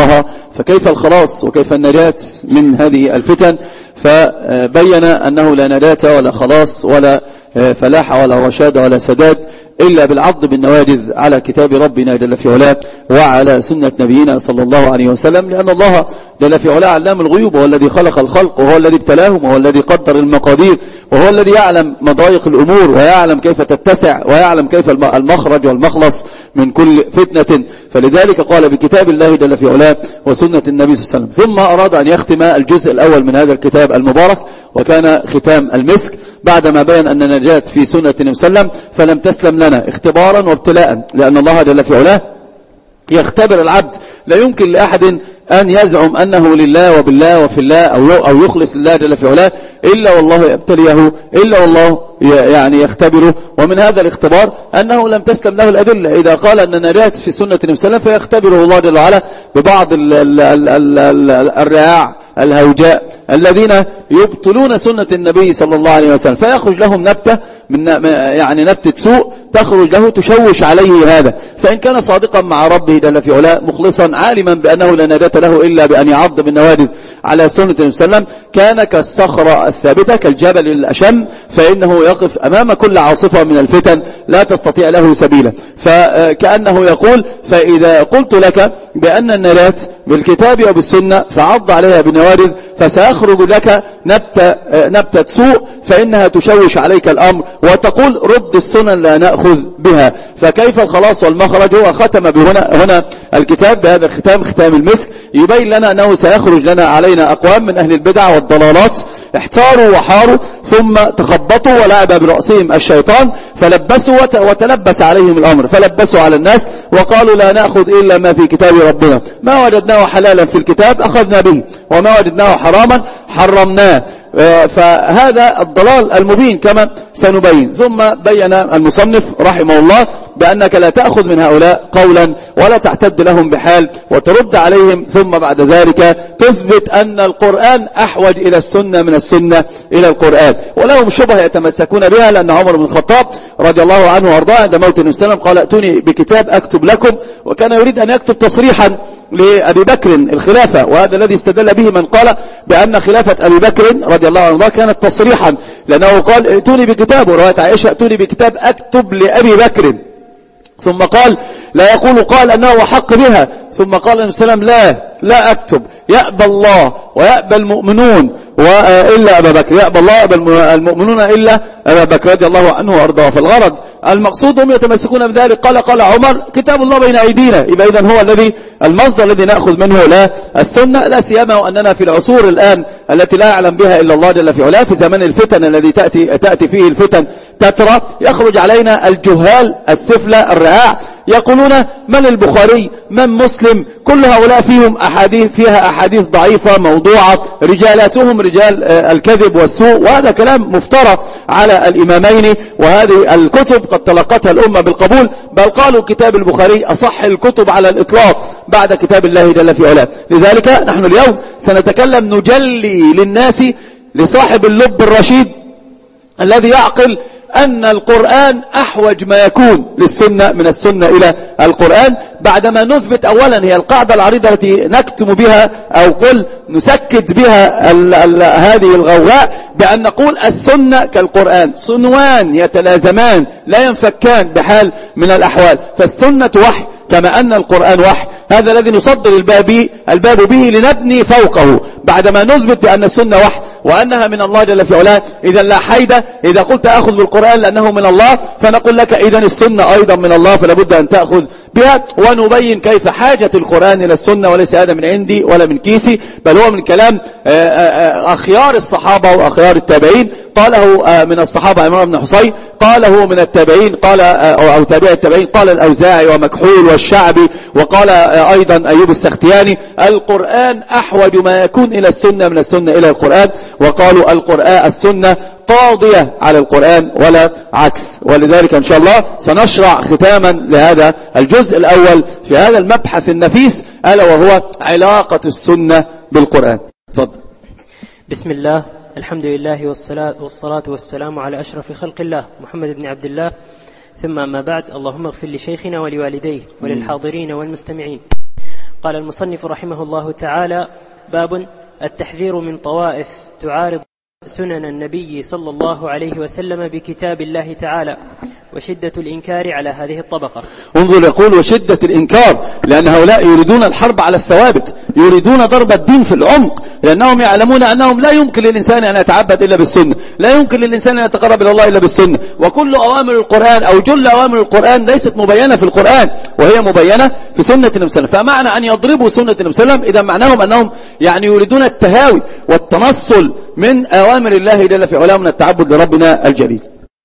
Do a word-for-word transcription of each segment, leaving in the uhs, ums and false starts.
أمرها، فكيف الخلاص وكيف النجاة من هذه الفتن؟ فبين أنه لا نجاة ولا خلاص ولا فلاح ولا رشاد ولا سداد إلا بالعض بالنواجذ على كتاب ربنا جل في علاه وعلى سنة نبينا صلى الله عليه وسلم، لأن الله جل في علاه علام الغيوب، وهو الذي خلق الخلق، وهو الذي ابتلاهم، وهو الذي قدر المقادير، وهو الذي يعلم مضايق الأمور، ويعلم كيف تتسع، ويعلم كيف المخرج والمخلص من كل فتنة. فلذلك قال بكتاب الله جل في علاه وسنة النبي صلى الله عليه وسلم. ثم أراد أن يختم الجزء الأول من هذا الكتاب المبارك، وكان ختام المسك، بعدما بين أن النجاة في سنة النبي صلى الله عليه وسلم فلم تسلم لنا اختبارا وابتلاء، لأن الله جل في علاه يختبر العبد. لا يمكن لأحد أن يزعم أنه لله وبالله وفي الله أو يخلص لله جل في علاه إلا والله يبتليه، إلا والله يعني يختبره. ومن هذا الاختبار أنه لم تسلم له الأدلة. إذا قال أن النجاة في سنة النبي صلى الله عليه وسلم فيختبره الله جل وعلا ببعض ال ال ال ال ال الرعاع الهوجاء الذين يبطلون سنة النبي صلى الله عليه وسلم، فيخرج لهم نبتة من يعني نبتة سوء تخرج له تشوش عليه هذا. فإن كان صادقا مع ربه جل في علاه مخلصا عالما بأنه لا نجاة له إلا بأن يعض بالنوادذ على سنة النبي صلى الله عليه وسلم، كان كالصخرة الثابتة كالجبل الأشم، فإنه يقف أمام كل عاصفة من الفتن لا تستطيع له سبيلا. فكأنه يقول: فإذا قلت لك بأن النجاة بالكتاب وبالسنة فعض عليها بالنوادذ فسيخرج لك نبتة, نبتة سوء، فإنها تشوش عليك الأمر وتقول رد السنن لا نأخذ بها. فكيف الخلاص والمخرج؟ هو ختم بهنا هنا الكتاب بهذا الختام، ختام المسك، يبين لنا أنه سيخرج لنا علينا أقوام من أهل البدع والضلالات احتاروا وحاروا ثم تخبطوا ولعب برأسهم الشيطان فلبسوا وتلبس عليهم الأمر، فلبسوا على الناس وقالوا لا نأخذ إلا ما في كتاب ربنا، ما وجدناه حلالا في الكتاب أخذنا به وما وجدناه حراما حرمناه. فهذا الضلال المبين كما سنبين. ثم بين المصنف رحمه الله بأنك لا تأخذ من هؤلاء قولا ولا تعتد لهم بحال وترد عليهم، ثم بعد ذلك تثبت أن القرآن أحوج إلى السنة من السنة إلى القرآن. ولهم شبه يتمسكون بها، لأن عمر بن الخطاب رضي الله عنه وارضاه عند موت النبي صلى الله عليه وسلم قال: ائتوني بكتاب أكتب لكم، وكان يريد أن يكتب تصريحا لأبي بكر الخلافة، وهذا الذي استدل به من قال بأن خلافة أبي بكر رضي الله عنه كانت تصريحا، لأنه قال: ائتوني بكتاب، ورواية عائشة: ائتوني بكتاب أكتب لأبي بكر. ثم قال: لا يقول قال أنه حق بها. ثم قال النبي صلى الله عليه وسلم: لا لا أكتب، يأبى الله ويأبى المؤمنون وإلا أبا بكر، يأبى الله ويأبى المؤمنون إلا أبا بكر رضي الله عنه وأرضاه. فالغرض المقصود هم يتمسكون بذلك. قال قال عمر: كتاب الله بين أيدينا، يبقى إذن هو الذي المصدر الذي نأخذ منه لا السنة، لا سيما وأننا في العصور الآن التي لا يعلم بها إلا الله جل في علاه، في زمن الفتن الذي تأتي, تأتي فيه الفتن تترى، يخرج علينا الجهال السفلى الرعاع يقولون: من البخاري، من مسلم، كل هؤلاء فيهم أحاديث فيها أحاديث ضعيفة موضوعة، رجالاتهم رجال الكذب والسوء. وهذا كلام مفترى على الإمامين، وهذه الكتب قد تلقتها الأمة بالقبول، بل قالوا كتاب البخاري أصح الكتب على الإطلاق بعد كتاب الله جل في علاه. لذلك نحن اليوم سنتكلم نجلي للناس لصاحب اللب الرشيد الذي يعقل أن القرآن أحوج ما يكون للسنة من السنة إلى القرآن، بعدما نثبت أولا هي القاعدة العريضة التي نكتم بها أو قل نسكت بها ال ال هذه الغوغاء، بأن نقول السنة كالقرآن صنوان يتلازمان لا ينفكان بحال من الأحوال. فالسنة وحي كما أن القرآن وحي، هذا الذي نصدر الباب, الباب به لنبني فوقه بعدما نثبت بأن السنة وحي وأنها من الله جل في علاه. إذا لا حيدة، إذا قلت أخذ بالقرآن لأنه من الله فنقول لك إذا السنة أيضا من الله فلا بد أن تأخذ بها، ونبين كيف حاجة القرآن إلى السنة، وليس هذا من عندي ولا من كيسي، بل هو من كلام أخيار الصحابة وأخيار التابعين. قاله من الصحابة عمران بن حصين، قاله من التابعين قال أو تابع التابعين قال الأوزاعي ومكحول والشعبي، وقال أيضا أيوب السختياني: القرآن أحوج ما يكون إلى السنة من السنة إلى القرآن. وقالوا القرآن السنة قاضية على القرآن ولا عكس. ولذلك إن شاء الله سنشرع ختاما لهذا الجزء الأول في هذا المبحث النفيس، ألا وهو علاقة السنة بالقرآن. تفضل. بسم الله، الحمد لله والصلاة, والصلاة والسلام على أشرف خلق الله محمد بن عبد الله، ثم أما بعد. اللهم اغفر لشيخنا ولوالديه وللحاضرين والمستمعين. قال المصنف رحمه الله تعالى: باب التحذير من طوائف تعارض سنن النبي صلى الله عليه وسلم بكتاب الله تعالى، وشدة الإنكار على هذه الطبقة. انظر، يقول وشدة الإنكار، لأن هؤلاء يريدون الحرب على الثوابت، يريدون ضرب الدين في العمق، لأنهم يعلمون أنهم لا يمكن للإنسان أن يتعبد إلا بالسنة، لا يمكن للإنسان أن يتقرب إلى الله إلا بالسنة، وكل أوامر القرآن أو جل أوامر القرآن ليست مبينة في القرآن، وهي مبينة في سنة النبي صلى الله عليه وسلم. فمعنى أن يضربوا سنة النبي صلى الله عليه وسلم إذا معناهم أنهم يعني يريدون التهاوي والتنصل من أوامر الله جل في علاه من التعبد لربنا الجليل.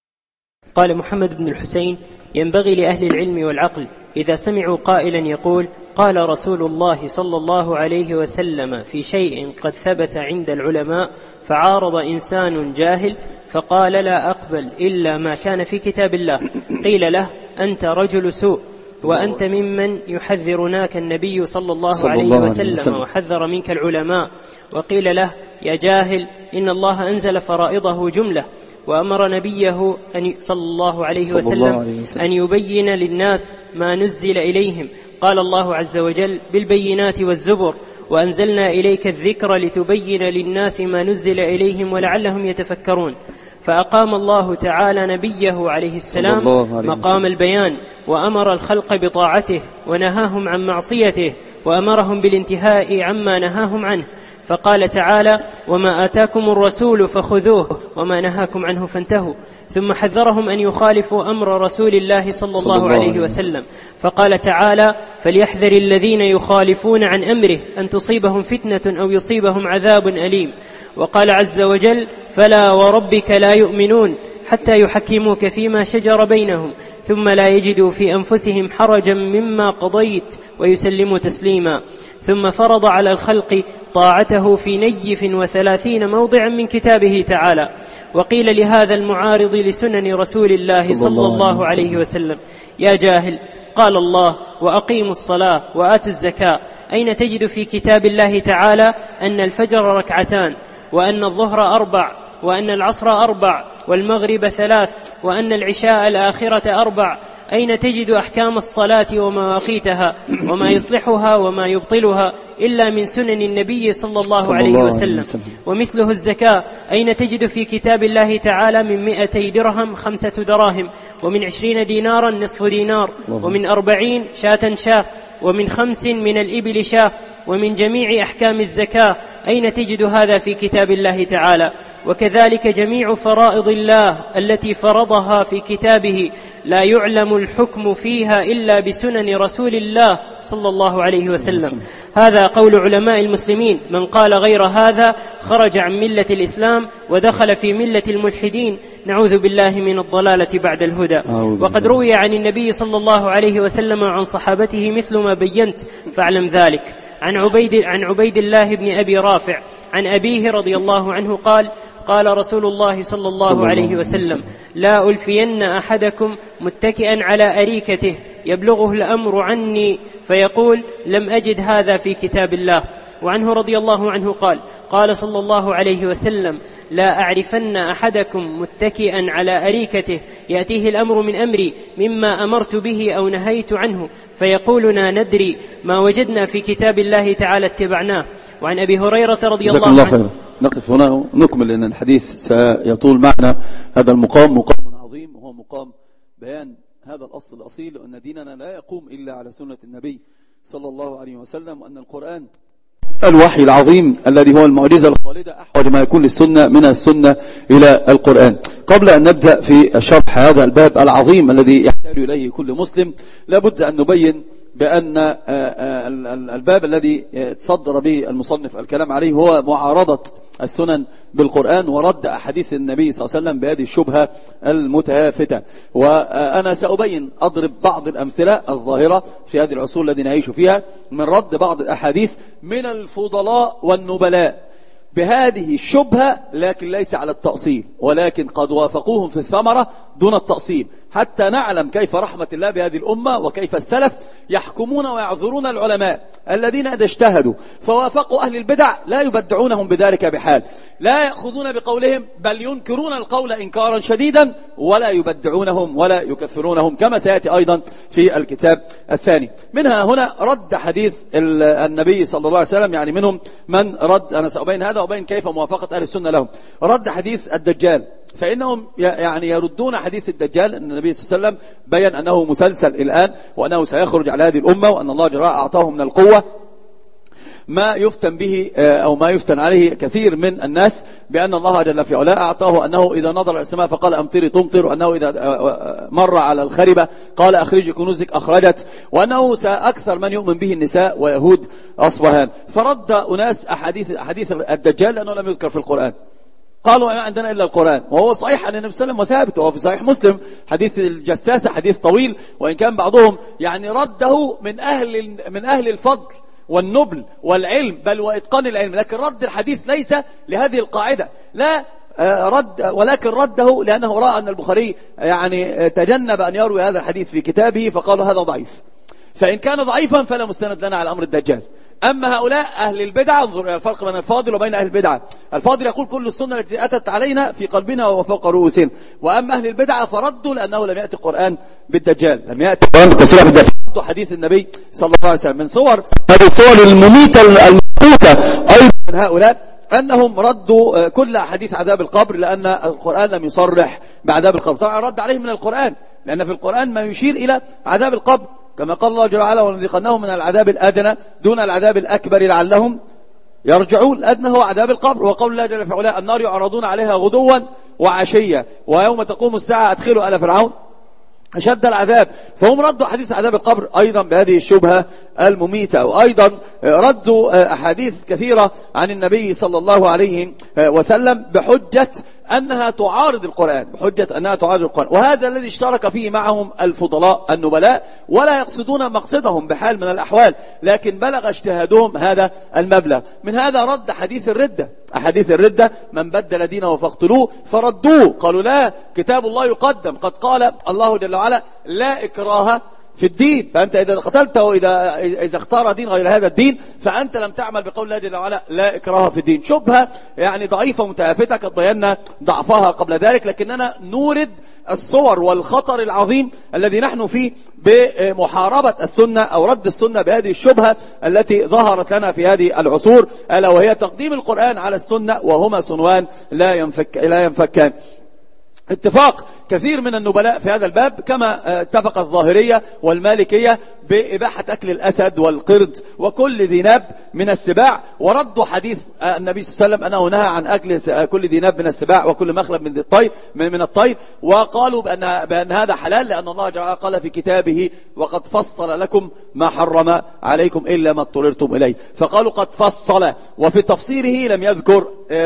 قال محمد بن الحسين: ينبغي لأهل العلم والعقل إذا سمعوا قائلا يقول قال رسول الله صلى الله عليه وسلم في شيء قد ثبت عند العلماء فعارض إنسان جاهل فقال لا أقبل إلا ما كان في كتاب الله، قيل له أنت رجل سوء وأنت ممن يحذرناك النبي صلى الله صلى عليه الله وسلم, وسلم وحذر منك العلماء، وقيل له يا جاهل إن الله أنزل فرائضه جملة وأمر نبيه أن صلى الله عليه وسلم أن يبين للناس ما نزل إليهم، قال الله عز وجل بالبينات والزبر وأنزلنا إليك الذكر لتبين للناس ما نزل إليهم ولعلهم يتفكرون. فأقام الله تعالى نبيه عليه السلام مقام البيان وأمر الخلق بطاعته ونهاهم عن معصيته وأمرهم بالانتهاء عما نهاهم عنه، فقال تعالى وما آتاكم الرسول فخذوه وما نهاكم عنه فانتهوا، ثم حذرهم أن يخالفوا أمر رسول الله صلى الله عليه وسلم، فقال تعالى فليحذر الذين يخالفون عن أمره أن تصيبهم فتنة أو يصيبهم عذاب أليم، وقال عز وجل فلا وربك لا يؤمنون حتى يحكموك فيما شجر بينهم ثم لا يجدوا في أنفسهم حرجا مما قضيت ويسلموا تسليما، ثم فرض على الخلق طاعته في نيف وثلاثين موضعا من كتابه تعالى. وقيل لهذا المعارض لسنن رسول الله صلى الله عليه وسلم يا جاهل قال الله وأقيموا الصلاة وآتوا الزكاة، أين تجد في كتاب الله تعالى أن الفجر ركعتان وأن الظهر أربع وأن العصر أربع والمغرب ثلاث وأن العشاء الآخرة أربع؟ أين تجد أحكام الصلاة ومواقيتها وما يصلحها وما يبطلها إلا من سنن النبي صلى الله صلى عليه الله وسلم. وسلم ومثله الزكاة، أين تجد في كتاب الله تعالى من مئتي درهم خمسة دراهم ومن عشرين دينارا نصف دينار ومن أربعين شاة شاه ومن خمس من الإبل شاه ومن جميع أحكام الزكاة، أين تجد هذا في كتاب الله تعالى؟ وكذلك جميع فرائض الله التي فرضها في كتابه لا يعلم الحكم فيها إلا بسنن رسول الله صلى الله عليه وسلم. هذا قول علماء المسلمين، من قال غير هذا خرج عن ملة الإسلام ودخل في ملة الملحدين، نعوذ بالله من الضلالة بعد الهدى. وقد روي عن النبي صلى الله عليه وسلم وعن صحابته مثل ما بينت فاعلم ذلك. عن عبيد, عن عبيد الله بن أبي رافع عن أبيه رضي الله عنه قال قال رسول الله صلى الله عليه وسلم لا ألفين أحدكم متكئا على أريكته يبلغه الأمر عني فيقول لم أجد هذا في كتاب الله. وعنه رضي الله عنه قال قال صلى الله عليه وسلم لا أعرفن أحدكم متكئا على أريكته يأتيه الأمر من أمري مما أمرت به أو نهيت عنه فيقولنا ندري ما وجدنا في كتاب الله تعالى اتبعناه. وعن أبي هريرة رضي الله, الله عنه. نقف هنا نكمل لأن الحديث سيطول معنا. هذا المقام مقام عظيم وهو مقام بيان هذا الأصل الأصيل، وأن ديننا لا يقوم إلا على سنة النبي صلى الله عليه وسلم، وأن القرآن الوحي العظيم الذي هو المعجزة الخالدة أحوج ما يكون للسنة من السنة إلى القرآن. قبل أن نبدأ في شرح هذا الباب العظيم الذي يحتاج إليه كل مسلم، لابد أن نبين بأن الباب الذي تصدر به المصنف الكلام عليه هو معارضة السنن بالقرآن ورد أحاديث النبي صلى الله عليه وسلم بهذه الشبهة المتهافتة. وأنا سأبين أضرب بعض الأمثلة الظاهرة في هذه العصور التي نعيش فيها من رد بعض الأحاديث من الفضلاء والنبلاء بهذه الشبهة، لكن ليس على التأصيل، ولكن قد وافقوهم في الثمرة دون التأصيل. حتى نعلم كيف رحمة الله بهذه الأمة وكيف السلف يحكمون ويعذرون العلماء الذين إذا اجتهدوا فوافقوا أهل البدع لا يبدعونهم بذلك بحال، لا يأخذون بقولهم بل ينكرون القول إنكارا شديدا ولا يبدعونهم ولا يكفرونهم، كما سيأتي أيضا في الكتاب الثاني. منها هنا رد حديث النبي صلى الله عليه وسلم، يعني منهم من رد، أنا سأبين هذا وأبين كيف موافقة أهل السنة لهم، رد حديث الدجال، فإنهم يعني يردون حديث الدجال أن النبي صلى الله عليه وسلم بيّن أنه مسلسل الآن وأنه سيخرج على هذه الأمة وأن الله جل وعلا أعطاه من القوة ما يفتن به أو ما يفتن عليه كثير من الناس، بأن الله جل في علاه أعطاه أنه إذا نظر إلى السماء فقال أمطري تمطر، وأنه إذا مر على الخربة قال أخرجي كنوزك أخرجت، وأنه سأكثر من يؤمن به النساء ويهود أصبهان. فرد أناس أحاديث أحاديث الدجال لأنه لم يذكر في القرآن، قالوا ما عندنا إلا القرآن، وهو صحيح عن النبي صلى الله عليه وسلم وثابت، وهو في صحيح مسلم حديث الجساسة، حديث طويل، وإن كان بعضهم يعني رده من أهل من أهل الفضل والنبل والعلم بل وإتقان العلم، لكن رد الحديث ليس لهذه القاعدة، لا رد، ولكن رده لأنه رأى أن البخاري يعني تجنب أن يروي هذا الحديث في كتابه فقالوا هذا ضعيف، فإن كان ضعيفا فلا مستند لنا على أمر الدجال. أما هؤلاء أهل البدعة، انظر إلى الفرق بين الفاضل وبين أهل البدعة، الفاضل يقول كل السنة التي أتت علينا في قلبنا وفوق رؤوسنا، وأما أهل البدعة فردوا لأنه لم يأتي القرآن بالدجال، لم يأتي القرآن بتصريح بالدجال، فردوا حديث النبي صلى الله عليه وسلم. من صور هذه الصور المميتة الممقوتة أيضا من هؤلاء أنهم ردوا كل حديث عذاب القبر لأن القرآن لم يصرح بعذاب القبر، طبعا رد عليهم من القرآن لأن في القرآن ما يشير إلى عذاب القبر، كما قال الله جل وعلا ولنذيقنهم من العذاب الأدنى دون العذاب الأكبر لعلهم يرجعون. الأدنى هو عذاب القبر، وقول الله جل وعلا النار يعرضون عليها غدوا وعشيا ويوم تقوم الساعة أدخلوا آل فرعون أشد العذاب، فهم ردوا حديث عذاب القبر أيضا بهذه الشبهة المميتة، وأيضا ردوا أحاديث كثيرة عن النبي صلى الله عليه وسلم بحجة أنها تعارض القرآن، بحجة أنها تعارض القرآن، وهذا الذي اشترك فيه معهم الفضلاء النبلاء، ولا يقصدون مقصدهم بحال من الأحوال، لكن بلغ اجتهادهم هذا المبلغ. من هذا رد حديث الردة، أحاديث الردة من بدل دينه فاقتلوه، فردوه قالوا لا، كتاب الله يقدم، قد قال الله جل وعلا لا إكراه في الدين، فأنت إذا قتلته وإذا إذا اختار دين غير هذا الدين فأنت لم تعمل بقول الله جل وعلا لا إكراه في الدين. شبهة يعني ضعيفة متأفتة قد بينا ضعفها قبل ذلك، لكننا نورد الصور والخطر العظيم الذي نحن فيه بمحاربة السنة أو رد السنة بهذه الشبهة التي ظهرت لنا في هذه العصور، ألا وهي تقديم القرآن على السنة، وهما صنوان لا ينفك لا ينفكان. اتفاق كثير من النبلاء في هذا الباب، كما اتفق الظاهرية والمالكية بإباحة أكل الأسد والقرد وكل ذي ناب من السباع، وردوا حديث النبي صلى الله عليه وسلم أنه نهى عن أكل كل ذي ناب من السباع وكل مخلب من الطير من الطير، وقالوا بأن, بأن هذا حلال لأن الله جل وعلا قال في كتابه وقد فصل لكم ما حرم عليكم إلا ما اضطررتم إليه، فقالوا قد فصل، وفي تفصيله لم يذكر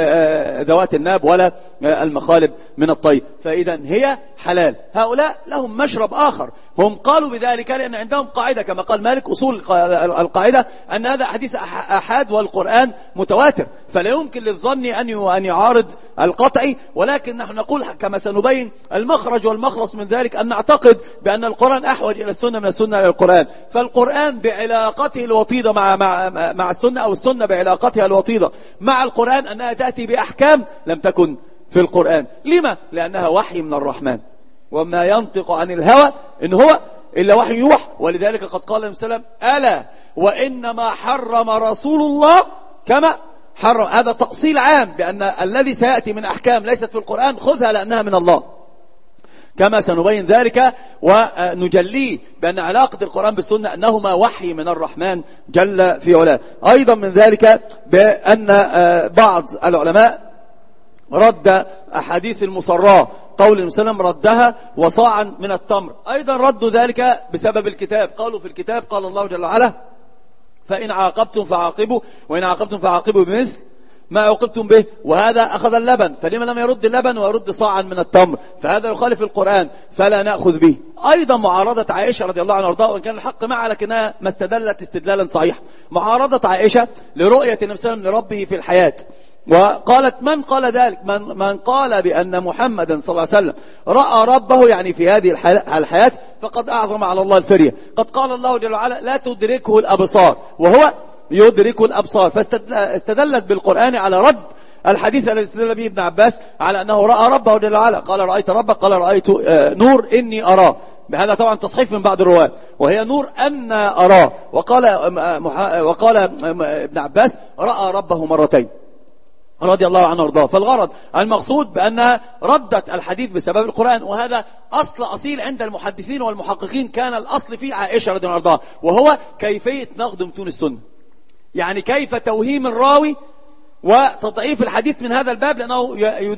ذوات الناب ولا المخالب من الطير، فإذا هي حلال. هؤلاء لهم مشرب آخر، هم قالوا بذلك لأن عندهم قاعدة كما قال مالك، أصول القاعدة أن هذا حديث أحاد والقرآن متواتر، فلا يمكن للظن أن يعارض القطعي، ولكن نحن نقول كما سنبين المخرج والمخلص من ذلك أن نعتقد بأن القرآن أحوج إلى السنة من السنة إلى القرآن، فالقرآن بعلاقته الوطيدة مع, مع, مع السنة، أو السنة بعلاقتها الوطيدة مع القرآن، أنها تأتي بأحكام لم تكن في القرآن. لما؟ لأنها وحي من الرحمن، وما ينطق عن الهوى إن هو إلا وحي يوحى، ولذلك قد قال النبي صلى الله عليه وسلم ألا وإنما حرم رسول الله كما حرم. هذا تأصيل عام بأن الذي سيأتي من أحكام ليست في القرآن خذها لأنها من الله، كما سنبين ذلك ونجليه بأن علاقة القرآن بالسنة أنهما وحي من الرحمن جل في علاه. أيضا من ذلك بأن بعض العلماء رد أحاديث المصراة، قول النبي صلى الله عليه وسلم ردها وصاعا من التمر، أيضا ردوا ذلك بسبب الكتاب، قالوا في الكتاب قال الله جل وعلا فإن عاقبتم فعاقبوا وإن عاقبتم فعاقبوا بمثل ما عوقبتم به، وهذا أخذ اللبن، فلما لم يرد اللبن ويرد صاعا من التمر، فهذا يخالف القرآن فلا نأخذ به. أيضا معارضة عائشة رضي الله عنها وارضاها، وإن كان الحق معها لكنها ما استدلت استدلالا صحيحا، معارضة عائشة لرؤية النبي صلى الله عليه وسلم لربه في الحياة، وقالت من قال ذلك؟ من, من قال بأن محمدا صلى الله عليه وسلم رأى ربه يعني في هذه الحياة فقد أعظم على الله الفرية. قد قال الله جل وعلا لا تدركه الأبصار وهو يدرك الأبصار، فاستدلت بالقرآن على رد الحديث الذي استدل به ابن عباس على أنه رأى ربه جل وعلا، قال رأيت ربك، قال رأيت نور إني أراه، بهذا طبعا تصحيف من بعض الرواة، وهي نور أن أراه. وقال وقال ابن عباس رأى ربه مرتين رضي الله عنه وارضاه. فالغرض المقصود بأنها ردت الحديث بسبب القرآن، وهذا أصل أصيل عند المحدثين والمحققين، كان الأصل فيه عائشة رضي الله عنها، وهو كيفية نقد متون السنة، يعني كيف توهيم الراوي وتضعيف الحديث من هذا الباب، لأنه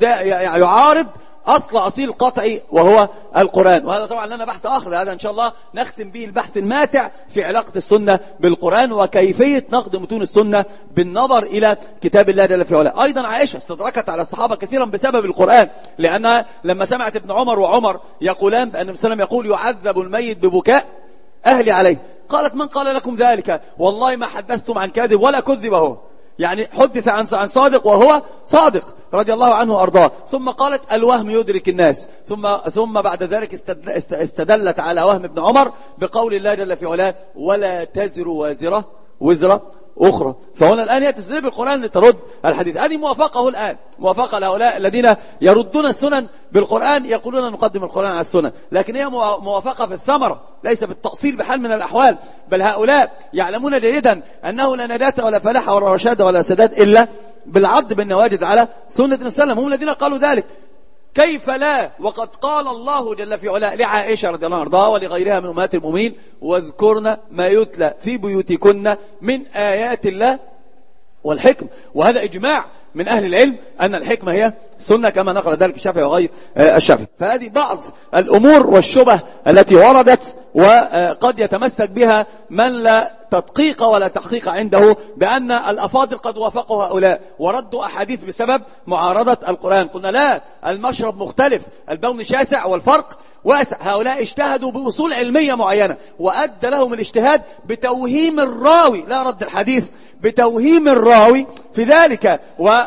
يعارض أصل أصيل قطعي وهو القرآن. وهذا طبعا لنا بحث آخر، هذا إن شاء الله نختم به البحث الماتع في علاقة السنة بالقرآن وكيفية نقد متون السنة بالنظر إلى كتاب الله جل في علاه. أيضا عائشة استدركت على الصحابة كثيرا بسبب القرآن، لأنها لما سمعت ابن عمر وعمر يقولان بأن النبي صلى الله عليه وسلم يقول يعذب الميت ببكاء أهلي عليه، قالت من قال لكم ذلك؟ والله ما حدثتم عن كاذب ولا كذبه، يعني حدث عن عن صادق وهو صادق رضي الله عنه وارضاه. ثم قالت الوهم يدرك الناس، ثم ثم بعد ذلك استدلت على وهم ابن عمر بقول الله جل في علاه ولا تزر وازرة وزر أخرى. فهنا الآن هي تستدل بالقرآن لترد الحديث. هذه موافقة الآن، موافقة لهؤلاء الذين يردون السنن بالقرآن، يقولون نقدم القرآن على السنن، لكن هي موافقة في الثمرة ليس في التأصيل بحال من الأحوال. بل هؤلاء يعلمون جيدا أنه لا نجاة ولا فلاح ولا رشاد ولا سداد إلا بالعض بالنواجذ على سنة النبي صلى الله عليه وسلم. هم الذين قالوا ذلك. كيف لا وقد قال الله جل في علاه لعائشة رضي الله عنها ولغيرها من أمهات المؤمنين واذكرن ما يتلى في بيوتكن من آيات الله والحكم. وهذا إجماع من أهل العلم أن الحكمة هي السنة كما نقل ذلك الشافعي وغير الشافعي. فهذه بعض الأمور والشبه التي وردت وقد يتمسك بها من لا تدقيق ولا تحقيق عنده بأن الأفاضل قد وافقوا هؤلاء وردوا أحاديث بسبب معارضة القرآن. قلنا لا، المشرب مختلف، البون شاسع والفرق واسع. هؤلاء اجتهدوا بأصول علمية معينة وأدى لهم الاجتهاد بتوهيم الراوي، لا رد الحديث، بتوهيم الراوي في ذلك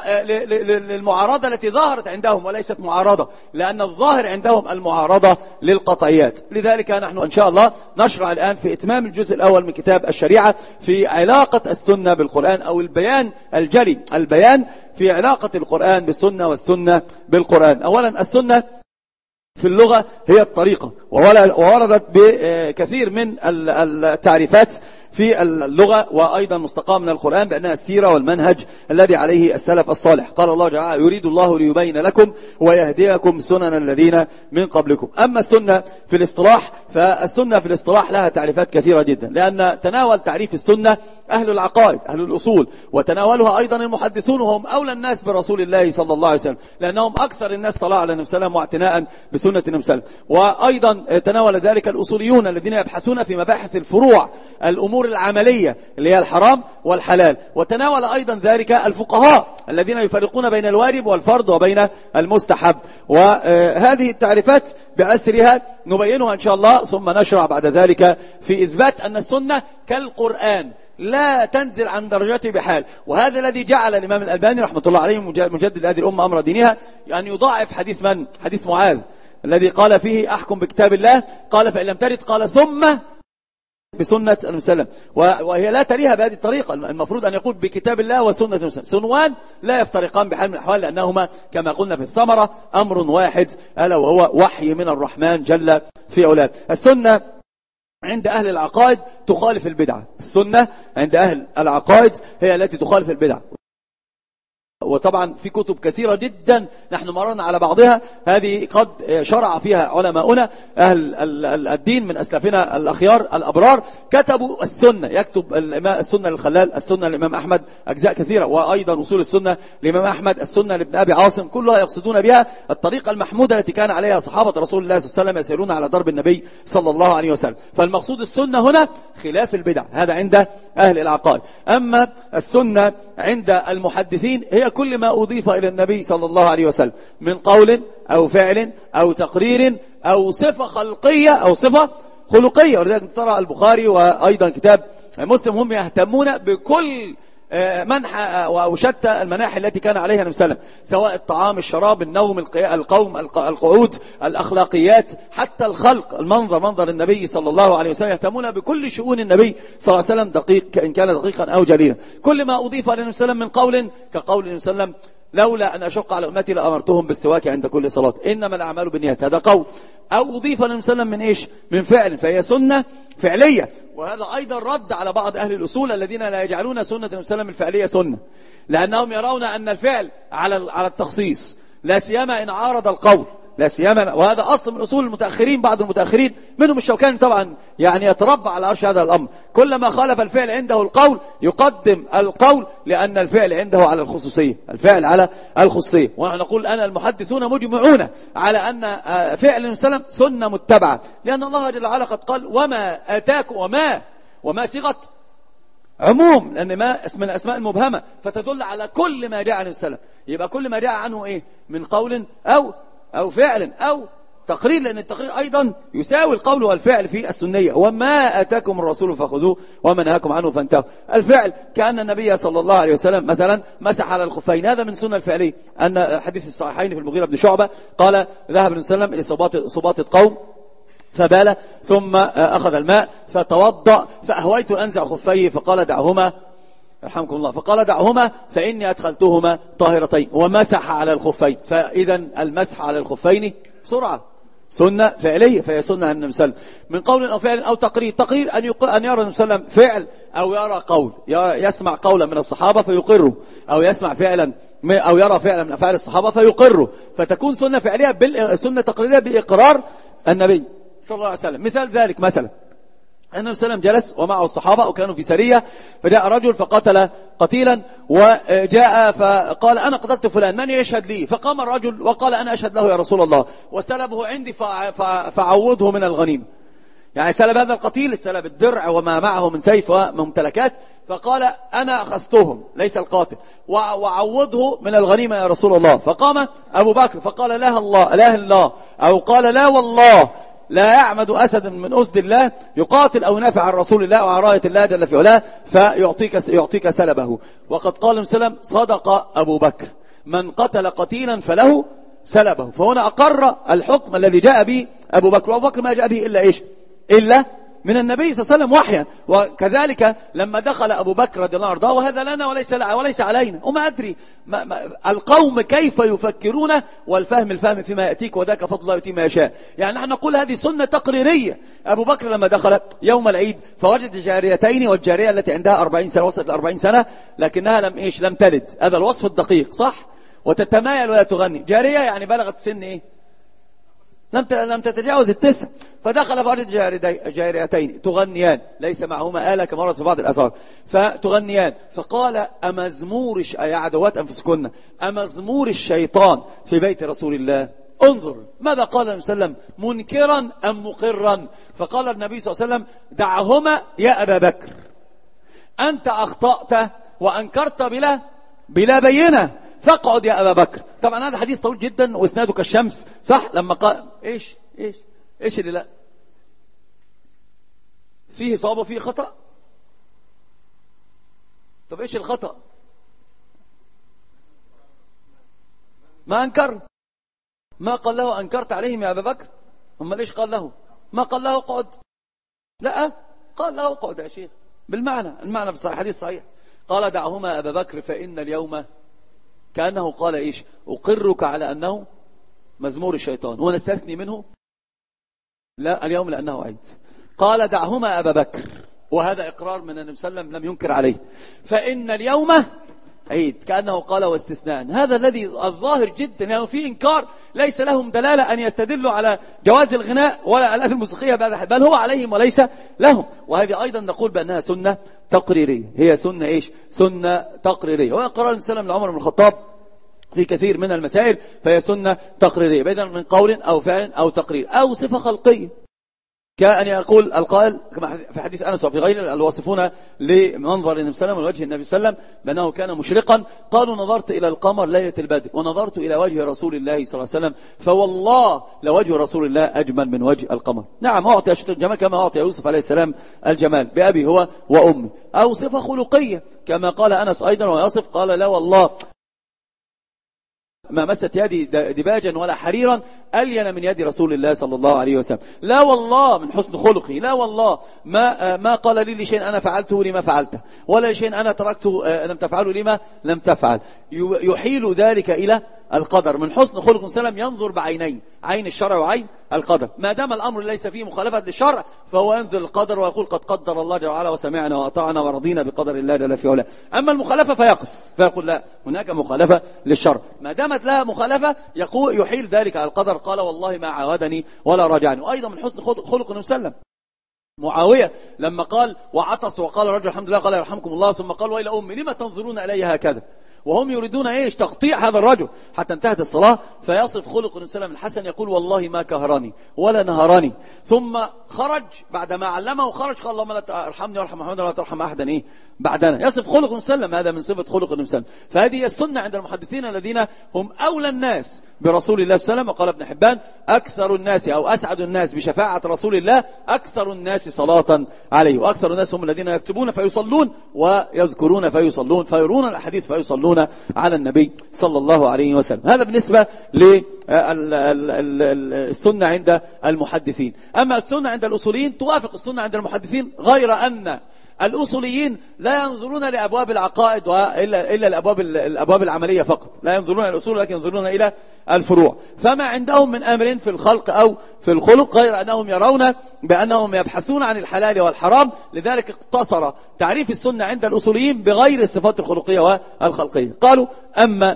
وللمعارضة التي ظهرت عندهم وليست معارضة، لأن الظاهر عندهم المعارضة للقطعيات. لذلك نحن إن شاء الله نشرع الآن في إتمام الجزء الأول من كتاب الشريعة في علاقة السنة بالقرآن، أو البيان الجلي، البيان في علاقة القرآن بالسنة والسنة بالقرآن. أولا السنة في اللغة هي الطريقة، ووردت بكثير من التعريفات في اللغة وأيضا مستقام من القرآن بأنها السيرة والمنهج الذي عليه السلف الصالح. قال الله تعالى يريد الله ليبين لكم ويهديكم سنن الذين من قبلكم. أما السنة في الاصطلاح، فالسنة في الاصطلاح لها تعريفات كثيرة جدا، لأن تناول تعريف السنة أهل العقائد أهل الأصول، وتناولها أيضا المحدثون وهم أولى الناس برسول الله صلى الله عليه وسلم، لأنهم أكثر الناس صلاة على النبي صلى الله عليه وسلم واعتناء بسنة النبي صلى الله عليه وسلم. وأيضا تناول ذلك الأصوليون الذين يبحثون في مباحث الفروع، الأمور العملية اللي هي الحرام والحلال. وتناول أيضا ذلك الفقهاء الذين يفرقون بين الواجب والفرض وبين المستحب. وهذه التعريفات بأسرها نبينها إن شاء الله، ثم نشرع بعد ذلك في إثبات أن السنة كالقرآن لا تنزل عن درجته بحال. وهذا الذي جعل الإمام الألباني رحمة الله عليه مجدد هذه الأمة أمر دينها أن يضاعف حديث من؟ حديث معاذ الذي قال فيه أحكم بكتاب الله، قال فإن لم ترد قال ثم بسنة النبي صلى الله عليه وسلم. وهي لا تريها بهذه الطريقة، المفروض أن يقول بكتاب الله وسنة النبي صلى الله عليه وسلم. سنوان لا يفترقان بحال من الأحوال، لأنهما كما قلنا في الثمرة أمر واحد، ألا وهو وحي من الرحمن جل في علاه. السنة عند أهل العقائد تخالف البدعة، السنة عند أهل العقائد هي التي تخالف البدعة. وطبعا في كتب كثيرة جدا نحن مررنا على بعضها، هذه قد شرع فيها علماؤنا أهل الدين من أسلافنا الأخيار الأبرار، كتبوا السنة. يكتب السنة للخلال، السنة للإمام أحمد، أجزاء كثيرة، وأيضا أصول السنة للإمام أحمد، السنة لابن أبي عاصم، كلها يقصدون بها الطريقة المحمودة التي كان عليها صحابة رسول الله صلى الله عليه وسلم يسيرون على ضرب النبي صلى الله عليه وسلم. فالمقصود السنة هنا خلاف البدع، هذا عند أهل العقائد. أما السنة عند المحدثين هي كل ما أضيف إلى النبي صلى الله عليه وسلم من قول أو فعل أو تقرير أو صفة خلقية أو صفة خلقية. ولذلك ترى البخاري وأيضا كتاب مسلم هم يهتمون بكل منحى وشتى المناحي التي كان عليها النبي صلى الله عليه وسلم، سواء الطعام، الشراب، النوم، القوم، القعود، الأخلاقيات، حتى الخلق، المنظر، منظر النبي صلى الله عليه وسلم. يهتمون بكل شؤون النبي صلى الله عليه وسلم دقيق إن كان دقيقا أو جليلا. كل ما أضيف للنبي صلى الله عليه وسلم من قول كقول النبي صلى الله عليه وسلم لولا أن أشق على أمتي لأمرتهم بالسواك عند كل صلاة، إنما الأعمال بالنيات، هذا قول. أو أضيف للنبي صلى الله عليه وسلم من إيش؟ من فعل، فهي سنة فعلية. وهذا أيضا رد على بعض أهل الأصول الذين لا يجعلون سنة النبي صلى الله عليه وسلم الفعلية سنة، لأنهم يرون أن الفعل على على التخصيص، لا سيما إن عارض القول، لا سيما، وهذا أصل من أصول المتأخرين. بعض المتأخرين منهم الشوكاني طبعا يعني يتربع على عرش هذا الأمر، كلما خالف الفعل عنده القول يقدم القول، لأن الفعل عنده على الخصوصية، الفعل على الخصوصية. ونقول أنا المحدثون مجمعون على أن فعل النبي صلى الله عليه وسلم سنة متبعة، لأن الله جل وعلا قد قال وما آتاكم، وما وما صيغة عموم، لأن ما اسم الأسماء المبهمة فتدل على كل ما جاء عن النبي صلى الله عليه وسلم. يبقى كل ما جاء عنه إيه؟ من قول أو أو فعل أو تقرير، لأن التقرير أيضا يساوي القول والفعل في السنية. وما أتاكم الرسول فخذوه وما نهاكم عنه فانتهوا. الفعل كأن النبي صلى الله عليه وسلم مثلا مسح على الخفين، هذا من سنة الفعلية. أن حديث الصحيحين في المغيرة بن شعبة قال ذهب النبي صلى الله عليه وسلم إلى صباطة قوم فبال ثم أخذ الماء فتوضأ، فأهويت أن أنزع خفيه فقال دعهما رحمكم الله، فقال دعهما فإني أدخلتهما طاهرتين، ومسح على الخفين. فإذا المسح على الخفين بسرعة سنة فعلية، فهي سنة عن النبي صلى الله عليه وسلم من قول أو فعل أو تقرير. تقرير أن يق... أن يرى النبي صلى الله عليه وسلم فعل أو يرى قول، يسمع قولا من الصحابة فيقره، أو يسمع فعلا أو يرى فعلا من أفعال الصحابة فيقره، فتكون سنة فعلية بال... سنة تقريرية بإقرار النبي صلى الله عليه وسلم. مثال ذلك مثلا النبي صلى الله عليه وسلم جلس ومعه الصحابة وكانوا في سرية، فجاء رجل فقتل قتيلا، وجاء فقال أنا قتلت فلان من يشهد لي؟ فقام الرجل وقال أنا أشهد له يا رسول الله، وسلبه عندي فعوضه من الغنيمة. يعني سلب هذا القتيل، سلب الدرع وما معه من سيف وممتلكات، فقال أنا أخذتهم ليس القاتل، وعوضه من الغنيمة يا رسول الله. فقام أبو بكر فقال لا الله لا الله، أو قال لا والله لا يعمد أسد من أسد الله يقاتل أو ينافع عن رسول الله وعن راية الله جل في علاه فيعطيك يعطيك سلبه. وقد قال النبي صدق أبو بكر من قتل قتيلا فله سلبه. فهنا أقر الحكم الذي جاء به أبو بكر، وأبو بكر ما جاء به إلا إيش؟ إلا من النبي صلى الله عليه وسلم وحيا. وكذلك لما دخل أبو بكر رضي الله عنه، وهذا لنا وليس وليس علينا، وما أدري ما ما القوم كيف يفكرون، والفهم الفهم فيما يأتيك وذاك فضل الله يؤتيه ما يشاء. يعني نحن نقول هذه سنة تقريرية. أبو بكر لما دخل يوم العيد فوجد جاريتين، والجارية التي عندها أربعين سنة وصلت لأربعين سنة لكنها لم إيش لم تلد، هذا الوصف الدقيق صح، وتتمايل ولا تغني. جارية يعني بلغت سن إيه؟ لم لم تتجاوز التسع. فدخل فوجد جاريتين تغنيان ليس معهما آلة كما ورد في بعض الآثار، فتغنيان. فقال أمزمور يا عدوات أنفسكن أمزمور الشيطان في بيت رسول الله؟ انظر ماذا قال النبي صلى الله عليه وسلم، منكرا أم مقرا؟ فقال النبي صلى الله عليه وسلم دعهما يا أبا بكر، أنت أخطأت وأنكرت بلا بلا بينة، فاقعد يا أبا بكر. طبعا هذا حديث طويل جدا واسناده كالشمس صح. لما قال ايش ايش ايش اللي لا فيه صواب وفيه خطأ؟ طب ايش الخطأ؟ ما انكر، ما قال له انكرت عليهم يا أبا بكر، هم ليش قال له؟ ما قال له اقعد، لا قال له اقعد يا شيخ بالمعنى، المعنى في الحديث صحيح. قال دعهما أبا بكر فإن اليوم، كأنه قال إيش؟ أقرك على أنه مزمور الشيطان ونستثني منه لا اليوم لأنه عيد. قال دعهما أبا بكر، وهذا إقرار من النبي صلى الله عليه وسلم لم ينكر عليه، فإن اليوم عيد، كأنه قال واستثناء. هذا الذي الظاهر جدا يعني في إنكار ليس لهم دلالة أن يستدلوا على جواز الغناء ولا الآلات الموسيقية، بل هو عليهم وليس لهم. وهذه أيضا نقول بأنها سنة تقريرية، هي سنة إيش؟ سنة تقريرية. وقرار النبي صلى الله عليه وسلم لعمر بن الخطاب في كثير من المسائل، فهي سنة تقريرية بدلا من قول أو فعل أو تقرير أو صفة خلقية. كأن يقول القائل كما في حديث أنس وفي غيره الواصفون لمنظر النبي صلى الله عليه وسلم ووجه النبي صلى الله عليه وسلم بأنه كان مشرقا، قالوا نظرت إلى القمر ليلة البدر ونظرت إلى وجه رسول الله صلى الله عليه وسلم فوالله لوجه رسول الله أجمل من وجه القمر. نعم أعطي أشهر الجمال كما أعطي يوسف عليه السلام الجمال بأبي هو وأمي، أو صفة خلقية كما قال أنس أيضا ويصف قال لا والله ما مست يدي دباجا ولا حريرا ألين من يد رسول الله صلى الله عليه وسلم. لا والله من حسن خلقي، لا والله ما ما قال لي لشيء أنا فعلته لما فعلته، ولا شيء أنا تركته لم تفعله لما لم تفعل. يحيل ذلك إلى القدر. من حسن خلق وسلم ينظر بعينين، عين الشرع وعين القدر. ما دام الأمر ليس فيه مخالفة للشرع فهو ينظر القدر ويقول قد قدر الله جل وعلا وسمعنا وأطعنا ورضينا بقدر الله جل في علاه. أما المخالفة فيقف فيقول لا هناك مخالفة للشرع. ما دامت لا مخالفة يقول يحيل ذلك على القدر. قال والله ما عاودني ولا راجعني. وأيضا من حسن خلق النبي صلى الله عليه وسلم معاوية لما قال وعطس وقال رجل الحمد لله قال يرحمكم الله، ثم قال وإلى أمي لما تنظرون إلي هكذا، وهم يريدون ايش تقطيع هذا الرجل حتى انتهت الصلاة. فيصف خلق النبي صلى الله عليه وسلم الحسن يقول والله ما كهرني ولا نهرني، ثم خرج بعدما علمه خرج قال اللهم لا ارحمني وارحم محمدا ولا ترحم احدا ايه بعدنا. يصف خلق النبي صلى الله عليه وسلم، هذا من صفة خلق النبي صلى الله عليه وسلم. فهذه هي السنة عند المحدثين الذين هم أولى الناس برسول الله صلى الله عليه وسلم. وقال ابن حبان أكثر الناس أو أسعد الناس بشفاعة رسول الله أكثر الناس صلاة عليه، وأكثر الناس هم الذين يكتبون فيصلون ويذكرون فيصلون فيرون الأحاديث فيصلون على النبي صلى الله عليه وسلم. هذا بالنسبة للسنة عند المحدثين. أما السنة عند الأصوليين توافق السنة عند المحدثين، غير أن الأصوليين لا ينظرون لأبواب العقائد إلا إلا الأبواب الأبواب العملية فقط، لا ينظرون إلى الأصول لكن ينظرون إلى الفروع. فما عندهم من أمر في الخلق أو في الخلق غير أنهم يرون بأنهم يبحثون عن الحلال والحرام. لذلك اقتصر تعريف السنة عند الأصوليين بغير الصفات الخلقية والخلقية. قالوا أما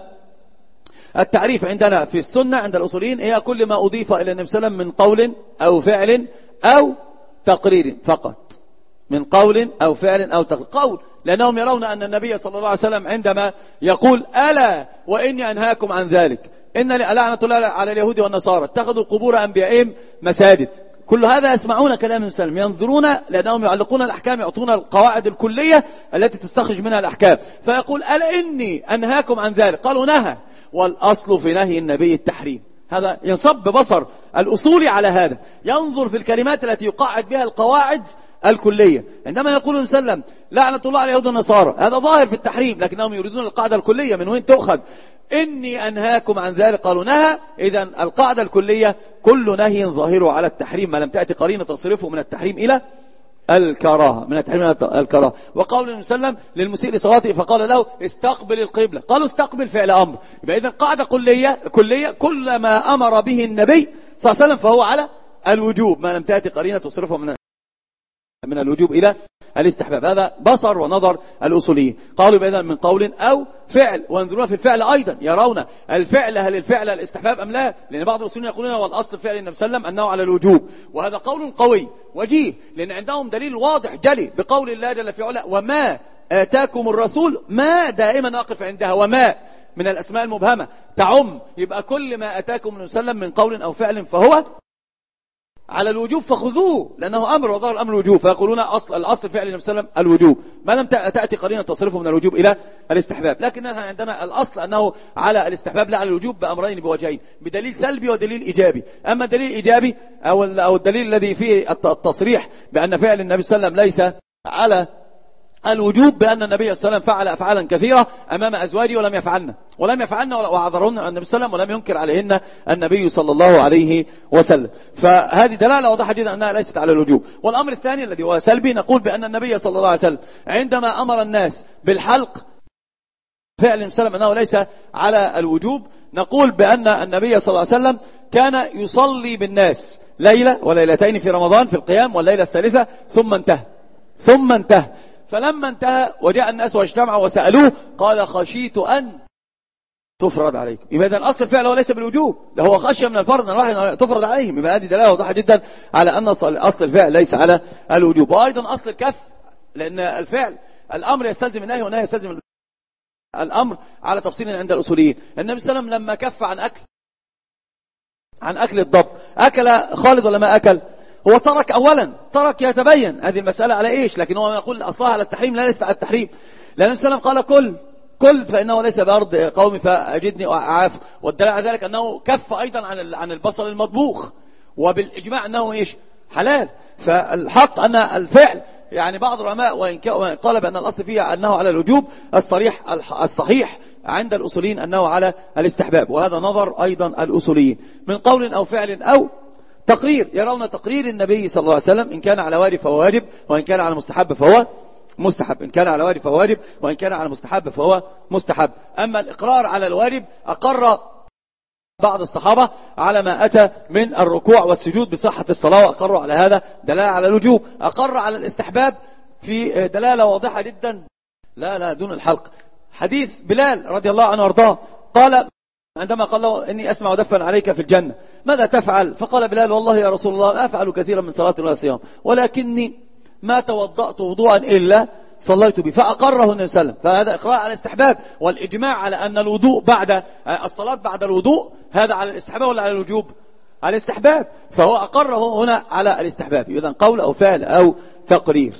التعريف عندنا في السنة عند الأصوليين هي كل ما أضيف إلى النبي صلى الله عليه وسلم من قول أو فعل أو تقرير فقط، من قول أو فعل أو تقرير. قول لأنهم يرون أن النبي صلى الله عليه وسلم عندما يقول ألا وإني أنهاكم عن ذلك إن لعنة الله على اليهود والنصارى اتخذوا قبور أنبيائهم مساجد، كل هذا يسمعون كلام النبي صلى الله عليه وسلم، ينظرون لأنهم يعلقون الأحكام، يعطون القواعد الكلية التي تستخرج منها الأحكام. فيقول ألا إني أنهاكم عن ذلك، قالوا نهى، والأصل في نهي النبي التحريم. هذا ينصب بصر الأصولي على هذا، ينظر في الكلمات التي يقاعد بها القواعد الكلية. عندما يقول النبي صلى الله عليه وسلم لعنة الله على اليهود والنصارى هذا ظاهر في التحريم، لكنهم يريدون القاعدة الكلية من وين تؤخذ. إني أنهاكم عن ذلك قالوا نهى، إذا القاعدة الكلية كل نهي ظاهره على التحريم ما لم تأتي قرينة تصرفه من التحريم إلى الكراهة، من التحريم إلى الكراهة. وقول النبي صلى الله عليه وسلم للمسيء لصلاته فقال له استقبل القبلة، قالوا استقبل فعل أمر. يبقى إذا قاعدة كلية كلية كل ما أمر به النبي صلى الله عليه وسلم فهو على الوجوب ما لم تأتي قرينة تصرفه من من الوجوب إلى الاستحباب. هذا بصر ونظر الأصوليين. قالوا بإذن من قول أو فعل، وينظرون في الفعل أيضا، يرون الفعل هل الفعل الاستحباب أم لا، لأن بعض الأصوليين يقولون والأصل فعل النبي صلى الله عليه وسلم أنه على الوجوب، وهذا قول قوي وجيه، لأن عندهم دليل واضح جلي بقول الله جل في علا وما آتاكم الرسول، ما دائما نقف عندها، وما من الأسماء المبهمة تعم، يبقى كل ما آتاكم النبي صلى الله عليه وسلم من قول أو فعل فهو على الوجوب فخذوه، لأنه أمر وظهر الأمر الوجوب. فيقولون أصل الأصل فعل النبي صلى الله عليه وسلم الوجوب ما لم تأتي قرينة تصرفه من الوجوب إلى الاستحباب. لكن عندنا الأصل أنه على الاستحباب لا على الوجوب بأمرين بوجهين، بدليل سلبي ودليل إيجابي. أما الدليل الإيجابي أو أو الدليل الذي فيه التصريح بأن فعل النبي صلى الله عليه وسلم ليس على الوجوب، بأن النبي صلى الله عليه وسلم فعل أفعالا كثيرة أمام أزواجه ولم يفعلن ولم يفعلن وعذرهن النبي صلى الله عليه وسلم ولم ينكر عليهن النبي صلى الله عليه وسلم. فهذه دلالة واضحة جدا أنها ليست على الوجوب. والأمر الثاني الذي هو سلبي، نقول بأن النبي صلى الله عليه وسلم عندما أمر الناس بالحلق فعل النبي صلى الله عليه وسلم أنه ليس على الوجوب. نقول بأن النبي صلى الله عليه وسلم كان يصلي بالناس ليلة وليلتين في رمضان في القيام، والليلة الثالثة ثم انتهى ثم انتهى فلما انتهى وجاء الناس واجتمعوا وسألوه قال خشيت أن تفرض عليكم. يبقى إذن أصل الفعل هو ليس بالوجوب، ده هو خشية من الفرض أن الواحد تفرض عليهم. يبقى هذه دلالة واضحة جدا على أن أصل الفعل ليس على الوجوب. وأيضا أصل الكف، لأن الفعل الأمر يستلزم النهي والنهي يستلزم الأمر على تفصيل عند الأصوليين. النبي صلى الله عليه وسلم لما كف عن أكل عن أكل الضب، أكل خالد ولا ما أكل؟ هو ترك أولا، ترك يتبين هذه المسألة على إيش، لكن هو يقول أصلها على التحريم، لا ليس على التحريم، لأن النبي صلى الله عليه وسلم قال كل كل فإنه ليس بأرض قومي فأجدني أعاف. والدليل على ذلك أنه كف أيضا عن عن البصل المطبوخ، وبالإجماع أنه إيش حلال. فالحق أن الفعل يعني بعض العلماء وإن قال بأن الأصل فيها أنه على الوجوب، الصريح الصحيح عند الأصوليين أنه على الاستحباب، وهذا نظر أيضا الأصوليين من قول أو فعل أو تقرير. يرون تقرير النبي صلى الله عليه وسلم إن كان على واجب فهو واجب، وإن كان على مستحب فهو مستحب. إن كان على واجب فهو واجب، وإن كان على مستحب فهو مستحب. أما الإقرار على الواجب أقر بعض الصحابة على ما أتى من الركوع والسجود بصحة الصلاة، وأقروا على هذا دلالة على الوجوب. أقر على الاستحباب في دلالة واضحة جدا، لا لا دون الحلق. حديث بلال رضي الله عنه وارضاه قال عندما قال له إني أسمع دفا عليك في الجنة ماذا تفعل؟ فقال بلال والله يا رسول الله أفعل كثيرا من صلاة ولا صيام، ولكني ما توضأت وضوءا إلا صليت به. فأقره النبي صلى الله عليه وسلم. فهذا إقرار على الاستحباب، والإجماع على أن الوضوء بعد الصلاة بعد الوضوء هذا على الاستحباب ولا على الوجوب؟ على الاستحباب. فهو أقره هنا على الاستحباب. إذن قول أو فعل أو تقرير،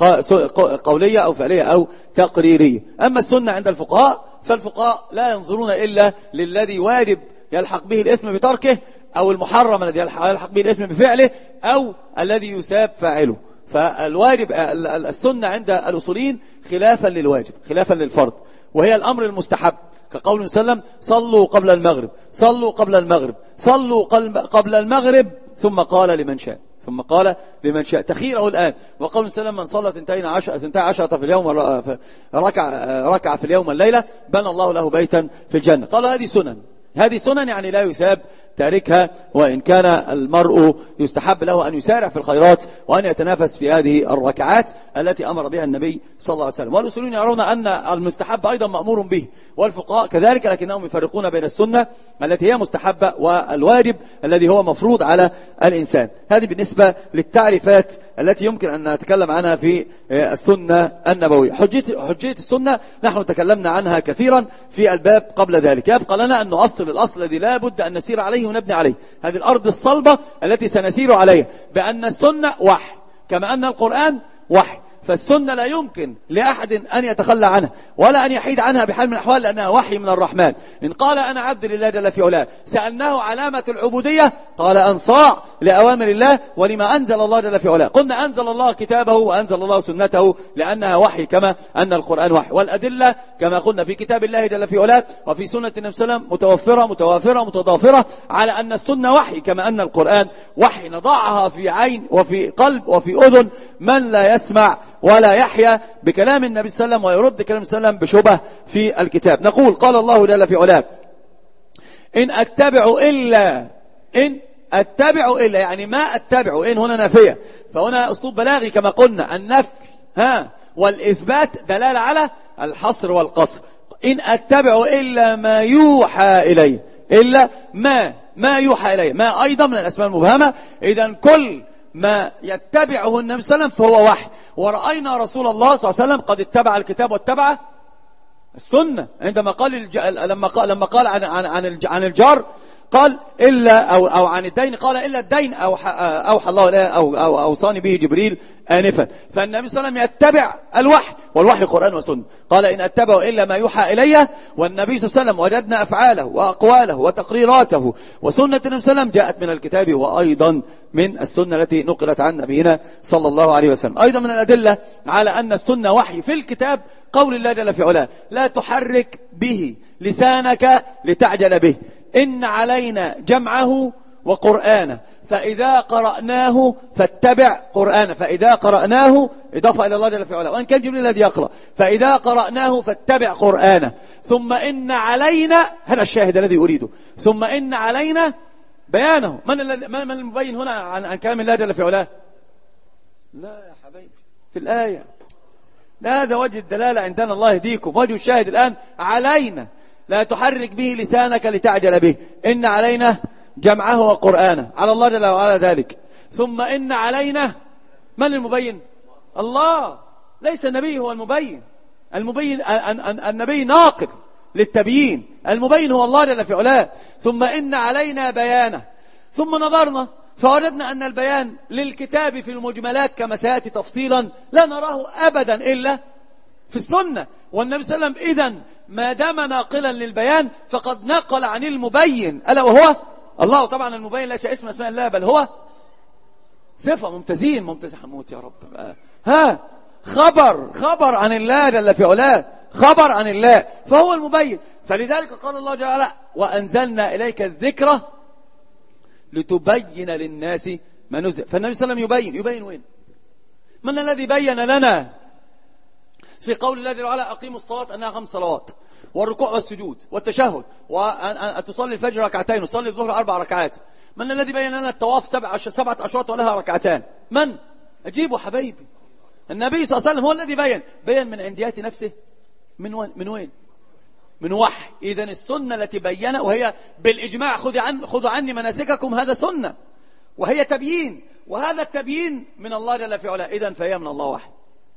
قولية أو فعلية أو تقريرية. أما السنة عند الفقهاء فالفقهاء لا ينظرون إلا للذي واجب يلحق به الإثم بتركه، أو المحرم الذي يلحق به الإثم بفعله، أو الذي يساب فاعله. فالواجب السنة عند الأصوليين خلافا للواجب، خلافا للفرض، وهي الأمر المستحب، كقول صلى الله عليه وسلم صلوا قبل المغرب، صلوا قبل المغرب، صلوا قبل المغرب، ثم قال لمن شاء، ثم قال لمن شاء تخيره الآن. وقول صلى الله عليه وسلم من صلى ثنتين عشرة ثنتين عشرة في اليوم ركع ركع في اليوم الليلة بنى الله له بيتا في الجنة. قالوا هذه سنن، هذه سنن يعني لا يثاب تاركها، وإن كان المرء يستحب له أن يسارع في الخيرات وأن يتنافس في هذه الركعات التي أمر بها النبي صلى الله عليه وسلم. والأصوليون يرون أن المستحب أيضا مأمور به، والفقهاء كذلك، لكنهم يفرقون بين السنة التي هي مستحبة والواجب الذي هو مفروض على الإنسان. هذه بالنسبة للتعريفات التي يمكن أن نتكلم عنها في السنة النبوية. حجية, حجية السنة نحن تكلمنا عنها كثيرا في الباب قبل ذلك. يبقى لنا أن نؤصل الأصل الذي لا بد أن نسير عليه ونبني عليه، هذه الأرض الصلبة التي سنسير عليها، بأن السنة وحي كما أن القرآن وحي. فالسنة لا يمكن لأحد أن يتخلى عنها ولا أن يحيد عنها بحال من الأحوال، لأنها وحي من الرحمن. إن قال أنا عبد لله جل في علاه سألناه علامة العبودية قال أنصاع لأوامر الله ولما أنزل الله جل في علاه. قلنا أنزل الله كتابه وأنزل الله سنته لأنها وحي كما أن القرآن وحي. والأدلة كما قلنا في كتاب الله جل في علاه وفي سنة النبي صلى الله عليه وسلم متوفرة متوافرة متضافرة على أن السنة وحي كما أن القرآن وحي. نضعها في عين وفي قلب وفي أذن من لا يسمع ولا يحيى بكلام النبي صلى الله عليه وسلم ويرد كلام صلى الله عليه وسلم بشبه في الكتاب. نقول قال الله جل في علاه إن أتبع إلا إن أتبع إلا يعني ما أتبع، إن هنا نافية، فهنا أسلوب بلاغي كما قلنا. النفي ها والإثبات دلالة على الحصر والقصر. إن أتبع إلا ما يوحى إلي، إلا ما ما يوحى إلي، ما أيضا من الأسماء المبهمة. إذن كل ما يتبعه النبي صلى الله عليه وسلم فهو وحي. ورأينا رسول الله صلى الله عليه وسلم قد اتبع الكتاب واتبع السنة. عندما قال الج... لما قال لما قال عن عن عن, الج... عن الجار قال إلا أو أو عن الدين قال إلا الدين أو أوحى الله إليه أو أو أوصاني به جبريل آنفا. فالنبي صلى الله عليه وسلم يتبع الوحي، والوحي قرآن وسنة. قال إن أتبع إلا ما يوحى إلي. والنبي صلى الله عليه وسلم وجدنا أفعاله وأقواله وتقريراته وسنة النبي صلى الله عليه وسلم جاءت من الكتاب وأيضا من السنة التي نقلت عن نبينا صلى الله عليه وسلم. أيضا من الأدلة على أن السنة وحي في الكتاب قول الله جل في علاه لا تحرك به لسانك لتعجل به إن علينا جمعه وقرآنه فإذا قرأناه فاتبع قرآنه. فإذا قرأناه إضافة إلى الله جل في علاه، وإن كان جبريل الذي يقرأ. فإذا قرأناه فاتبع قرآنه ثم إن علينا، هذا الشاهد الذي أريده، ثم إن علينا بيانه. من الذي من المبين هنا عن, عن كلام الله جل في علاه؟ لا يا حبيبي في الآية. لا هذا وجه الدلالة عندنا، الله يهديكم. وجه الشاهد الآن علينا لا تحرك به لسانك لتعجل به إن علينا جمعه وقرآنه، على الله جل وعلا ذلك. ثم إن علينا، من المبين؟ الله، ليس النبي هو المبين. المبين النبي ناقل للتبيين، المبين هو الله جل في علاه. ثم إن علينا بيانه. ثم نظرنا فوجدنا أن البيان للكتاب في المجملات كما سيأتي تفصيلا لا نراه أبدا إلا في السنة. والنبي صلى الله عليه وسلم إذن ما دام ناقلا للبيان فقد نقل عن المبين ألا وهو الله. طبعا المبين ليس اسم اسماء الله بل هو صفة. ممتازين ممتاز حموت يا رب. ها خبر خبر عن الله جل في علاه، خبر عن الله، فهو المبين. فلذلك قال الله جل وعلا وأنزلنا إليك الذكر لتبين للناس ما نزل. فالنبي صلى الله عليه وسلم يبين. يبين وين؟ من الذي بين لنا في قول الله جل وعلا أقيموا الصلاة أنها خمس صلوات والركوع والسجود والتشهد وأن تصلي الفجر ركعتين وتصلي الظهر أربع ركعات؟ من الذي بين لنا الطواف سبع سبعة أشواط ولها ركعتان؟ من؟ أجيبوا حبايبي. النبي صلى الله عليه وسلم هو الذي بين. بين من عنديات نفسه. من وين؟ من وين؟ من وحي. إذن السنة التي بين وهي بالإجماع خذوا عن خذوا عني مناسككم، هذا سنة وهي تبيين، وهذا التبيين من الله جل في علاه. إذن فهي من الله وحي.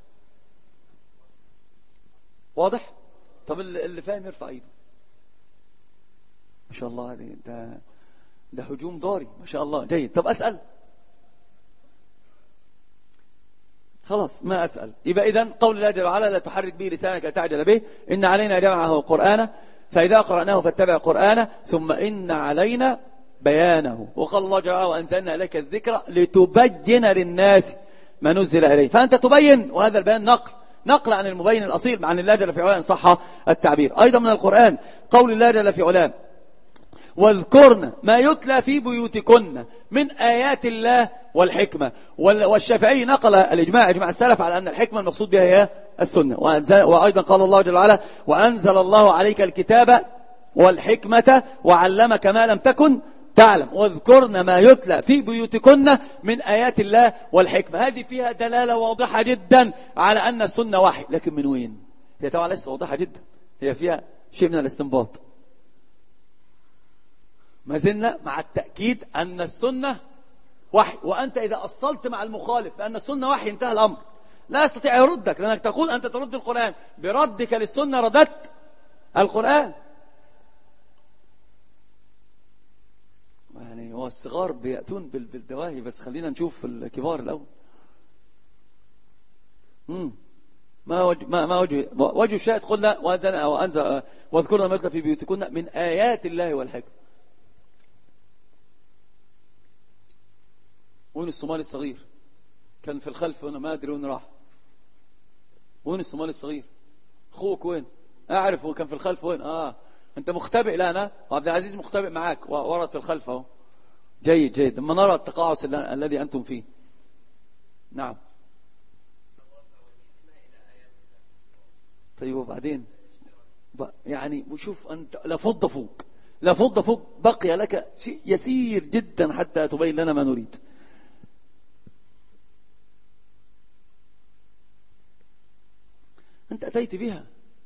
واضح؟ طب اللي فاهم يرفع ايده. ما شاء الله هذه ده ده هجوم ضاري ما شاء الله. جيد. طب أسأل؟ خلاص ما أسأل. يبقى إذن قول الله جل وعلا لا تحرك به لسانك تعجل به إن علينا جمعه وقرآنه فإذا قرأناه فاتبع قرآنه ثم إن علينا بيانه. وقال الله جل وعلا وأنزلنا إليك الذكر لتبين للناس ما نزل إليه. فأنت تبين، وهذا البيان نقل نقل عن المبين الأصيل عن الله جل في علاه إن صح التعبير. أيضا من القرآن قول الله جل في علاه واذكرن ما يتلى في بيوتكن من آيات الله والحكمة. والشافعي نقل الإجماع إجماع السلف على أن الحكمة المقصود بها هي السنة. وأيضا قال الله جل وعلا وأنزل الله عليك الكتاب والحكمة وعلمك ما لم تكن تعلم واذكرن ما يتلى في بيوتكن من آيات الله والحكمة. هذه فيها دلالة واضحة جدا على أن السنة وحي. لكن من وين؟ هي طبعا ليست واضحة جدا، هي فيها شيء من الاستنباط. ما زلنا مع التأكيد أن السنة وحي. وأنت إذا أصلت مع المخالف بأن السنة وحي انتهى الأمر، لا يستطيع يردك، لأنك تقول أنت ترد القرآن بردك للسنة رددت القرآن. يعني هو الصغار بيأتون بالدواهي، بس خلينا نشوف الكبار الأول. مم. ما وجه ما ما وجه وجه الشاهد قلنا وأنزل أو أنزل واذكرنا ما يتلى في بيوتكن من آيات الله والحكمة. وين الصومالي الصغير؟ كان في الخلف هنا ما أدري وين راح. وين الصومالي الصغير؟ أخوك وين؟ أعرف هو كان في الخلف وين؟ آه أنت مختبئ. لا أنا وعبد العزيز مختبئ معاك ورد في الخلف أهو. جيد جيد. لما نرى التقاعس الذي أنتم فيه. نعم. طيب وبعدين يعني وشوف أنت لفض فوق لفض فوق بقي لك شيء يسير جدا حتى تبين لنا ما نريد. أنت أتيت بها